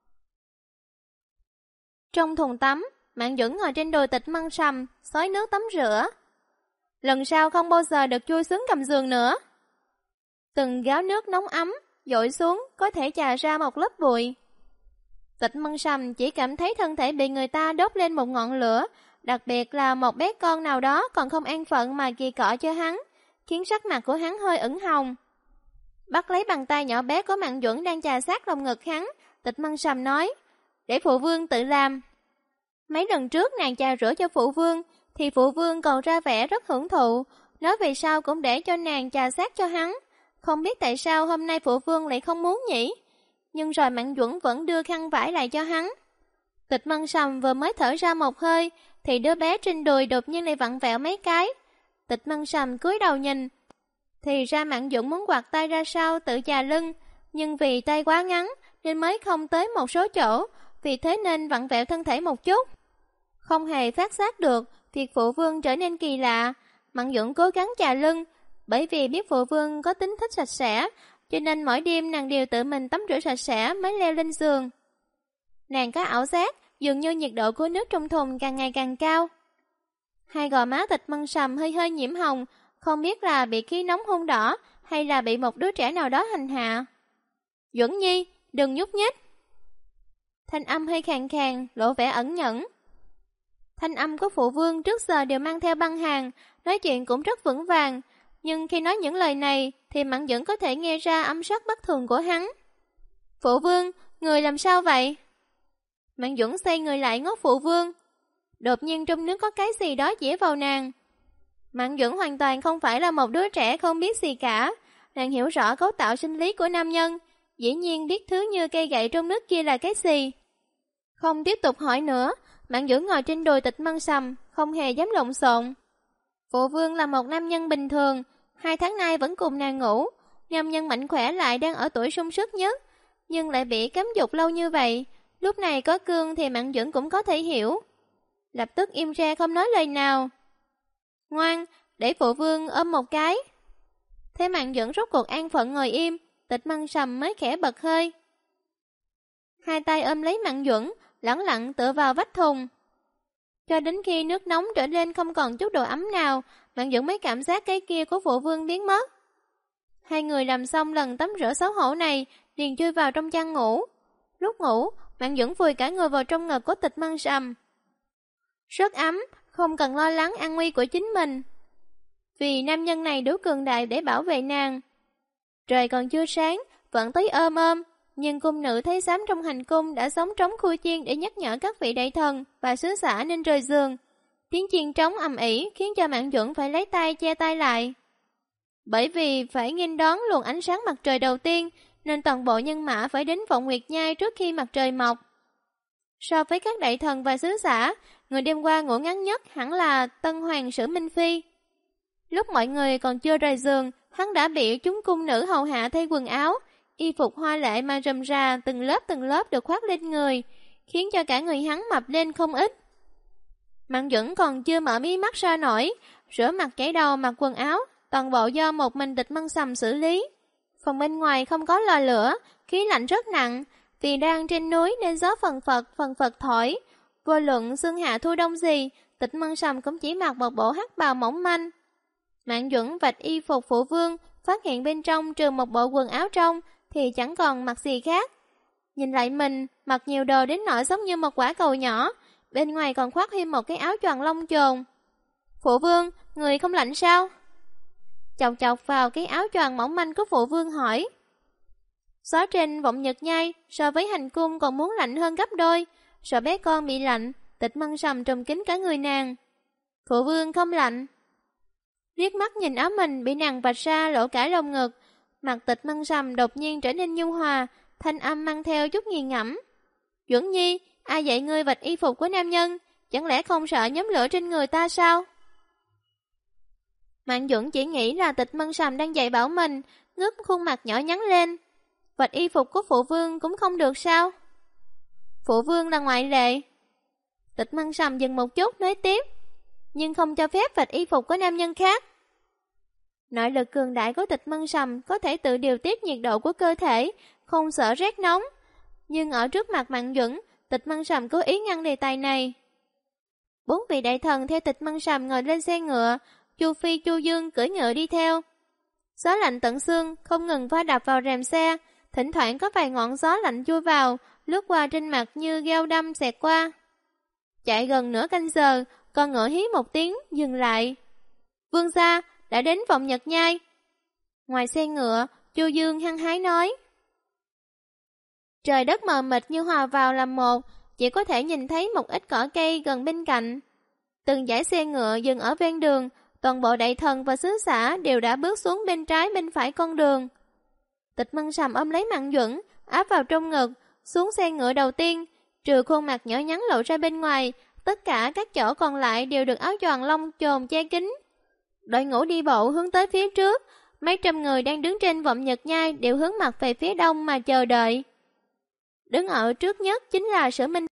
Trong thùng tắm, Mạn Duẩn ngồi trên đùi Tịch Mân Sầm, xối nước tắm rửa. Lần sau không bao giờ được chui xuống gầm giường nữa. Từng gáo nước nóng ấm, dội xuống, có thể chà ra một lớp bụi. Tịch Mân Sầm chỉ cảm thấy thân thể bị người ta đốt lên một ngọn lửa, đặc biệt là một bé con nào đó còn không an phận mà kỳ cọ cho hắn, khiến sắc mặt của hắn hơi ửng hồng. Bắt lấy bàn tay nhỏ bé của Mạn Duẩn đang chà sát lồng ngực hắn, Tịch Mân Sầm nói, để phụ vương tự làm. Mấy lần trước nàng chà rửa cho phụ vương, thì phụ vương còn ra vẻ rất hưởng thụ, nói về sau cũng để cho nàng chà sát cho hắn. Không biết tại sao hôm nay phụ vương lại không muốn nhỉ? Nhưng rồi Mạn Duẩn vẫn đưa khăn vải lại cho hắn. Tịch Mân Sầm vừa mới thở ra một hơi, thì đứa bé trên đùi đột nhiên lại vặn vẹo mấy cái. Tịch Mân Sầm cúi đầu nhìn, thì ra Mạn Duẩn muốn quạt tay ra sau tự chà lưng, nhưng vì tay quá ngắn nên mới không tới một số chỗ, vì thế nên vặn vẹo thân thể một chút. Không hề phát giác được việc phụ vương trở nên kỳ lạ, Mạn Duẩn cố gắng chà lưng, bởi vì biết phụ vương có tính thích sạch sẽ, cho nên mỗi đêm nàng đều tự mình tắm rửa sạch sẽ mới leo lên giường. Nàng có ảo giác, dường như nhiệt độ của nước trong thùng càng ngày càng cao. Hai gò má Tịch Mân Sầm hơi hơi nhiễm hồng, không biết là bị khí nóng hôn đỏ hay là bị một đứa trẻ nào đó hành hạ. Duẩn Nhi, đừng nhúc nhích. Thanh âm hơi khàn khàn, lộ vẻ ẩn nhẫn. Thanh âm của phụ vương trước giờ đều mang theo băng hàn, nói chuyện cũng rất vững vàng, nhưng khi nói những lời này thì Mạn Duẩn có thể nghe ra âm sắc bất thường của hắn. Phụ vương, người làm sao vậy? Mạn Duẩn xoay người lại ngó phụ vương. Đột nhiên trong nước có cái gì đó dễ vào nàng. Mạn Duẩn hoàn toàn không phải là một đứa trẻ không biết gì cả. Nàng hiểu rõ cấu tạo sinh lý của nam nhân, dĩ nhiên biết thứ như cây gậy trong nước kia là cái gì. Không tiếp tục hỏi nữa, Mạn Duẩn ngồi trên đùi Tịch Mân Sầm, không hề dám lộn xộn. Phụ vương là một nam nhân bình thường, 2 tháng nay vẫn cùng nàng ngủ, nam nhân mạnh khỏe lại đang ở tuổi sung sức nhất, nhưng lại bị cấm dục lâu như vậy, Lúc này có Cương thì Mạn Duẩn cũng có thể hiểu. Lập tức im ra không nói lời nào. Ngoan, để phụ vương ôm một cái. Thế Mạn Duẩn rốt cuộc an phận ngồi im, Tịch Măng Sầm mới khẽ bật hơi. Hai tay ôm lấy Mạn Duẩn, lẳng lặng tựa vào vách thùng. Cho đến khi nước nóng trở lên không còn chút độ ấm nào, Mạn Duẩn mới cảm giác cái kia của phụ vương biến mất. Hai người làm xong lần tắm rửa xấu hổ này, liền chui vào trong chăn ngủ. Lúc ngủ, Mạn Duẩn vùi cả người vào trong ngực của Tịch Măng Sầm. Rất ấm, không cần lo lắng an nguy của chính mình. Vì nam nhân này đủ cường đại để bảo vệ nàng. Trời còn chưa sáng, vẫn tới ôm, nhưng cung nữ thấy xám trong hành cung đã sống trống khui chiên để nhắc nhở các vị đại thần và sứ giả nên rời giường. Tiếng chiên trống ầm ĩ khiến cho Mạn Duẩn phải lấy tay che tay lại. Bởi vì phải nghênh đón luồng ánh sáng mặt trời đầu tiên, nên toàn bộ nhân mã phải đến Vọng Nguyệt Nhai trước khi mặt trời mọc. So với các đại thần và sứ giả, người đêm qua ngủ ngắn nhất hẳn là Tân Hoàng Sử Minh Phi. Lúc mọi người còn chưa rời giường, hắn đã bị chúng cung nữ hầu hạ thay quần áo, y phục hoa lệ mà rườm rà từng lớp được khoác lên người, khiến cho cả người hắn mập lên không ít. Mạn Duẩn còn chưa mở mí mắt ra nổi, rửa mặt chải đầu mặc quần áo, toàn bộ do một mình Tịch Măng Sầm xử lý. Phòng bên ngoài không có lò lửa, khí lạnh rất nặng, vì đang trên núi nên gió phần phật thổi. Vô luận xuân hạ thu đông gì, Tịch Măng Sầm cũng chỉ mặc một bộ hắc bào mỏng manh. Mạn Duẩn vạch y phục phụ vương, phát hiện bên trong trừ một bộ quần áo trong thì chẳng còn mặc gì khác. Nhìn lại mình, mặc nhiều đồ đến nỗi giống như một quả cầu nhỏ, bên ngoài còn khoác thêm một cái áo choàng lông chồn. Phụ vương, người không lạnh sao? Chọc chọc vào cái áo choàng mỏng manh của phụ vương hỏi. Gió trên Vọng Nhật Nhai so với hành cung còn muốn lạnh hơn gấp đôi, sợ bé con bị lạnh, Tịch Măng Sầm trùm kín cả người nàng. Phụ vương không lạnh. Liếc mắt nhìn áo mình bị nàng vạch ra lộ cả lồng ngực, mặt Tịch Măng Sầm đột nhiên trở nên nhu hòa, thanh âm mang theo chút nghiền ngẫm. Duẩn Nhi, ai dạy ngươi vạch y phục của nam nhân, chẳng lẽ không sợ nhóm lửa trên người ta sao? Mạn Duẩn chỉ nghĩ là Tịch Măng Sầm đang dạy bảo mình, ngước khuôn mặt nhỏ nhắn lên. Vạch y phục của phụ vương cũng không được sao? Phụ vương là ngoại lệ. Tịch Măng Sầm dừng một chút nói tiếp, nhưng không cho phép vạch y phục của nam nhân khác. Nội lực cường đại của Tịch Măng Sầm có thể tự điều tiết nhiệt độ của cơ thể, không sợ rét nóng. Nhưng ở trước mặt Mạn Duẩn, Tịch Măng Sầm cố ý ngăn đề tài này. 4 vị đại thần theo Tịch Măng Sầm ngồi lên xe ngựa, Chu Phi Chu Dương cưỡi ngựa đi theo. Gió lạnh tận xương không ngừng va đập vào rèm xe, thỉnh thoảng có vài ngọn gió lạnh chui vào, lướt qua trên mặt như dao đâm xẹt qua. Chạy gần nửa canh giờ, con ngựa hí một tiếng, dừng lại. Vương gia, đã đến Vọng Nhật Nhai. Ngoài xe ngựa, Chu Dương hăng hái nói. Trời đất mờ mịt như hòa vào làm một, chỉ có thể nhìn thấy một ít cỏ cây gần bên cạnh. Từng dãy xe ngựa dừng ở ven đường, toàn bộ đại thần và sứ xã đều đã bước xuống bên trái bên phải con đường. Tịch Măng Sầm ôm lấy Mạn Duẩn, áp vào trong ngực, xuống xe ngựa đầu tiên, trừ khuôn mặt nhỏ nhắn lộ ra bên ngoài, tất cả các chỗ còn lại đều được áo choàng lông chồn che kín. Đội ngũ đi bộ hướng tới phía trước, mấy trăm người đang đứng trên Vọng Nhật Nhai đều hướng mặt về phía đông mà chờ đợi. Đứng ở trước nhất chính là Sử Minh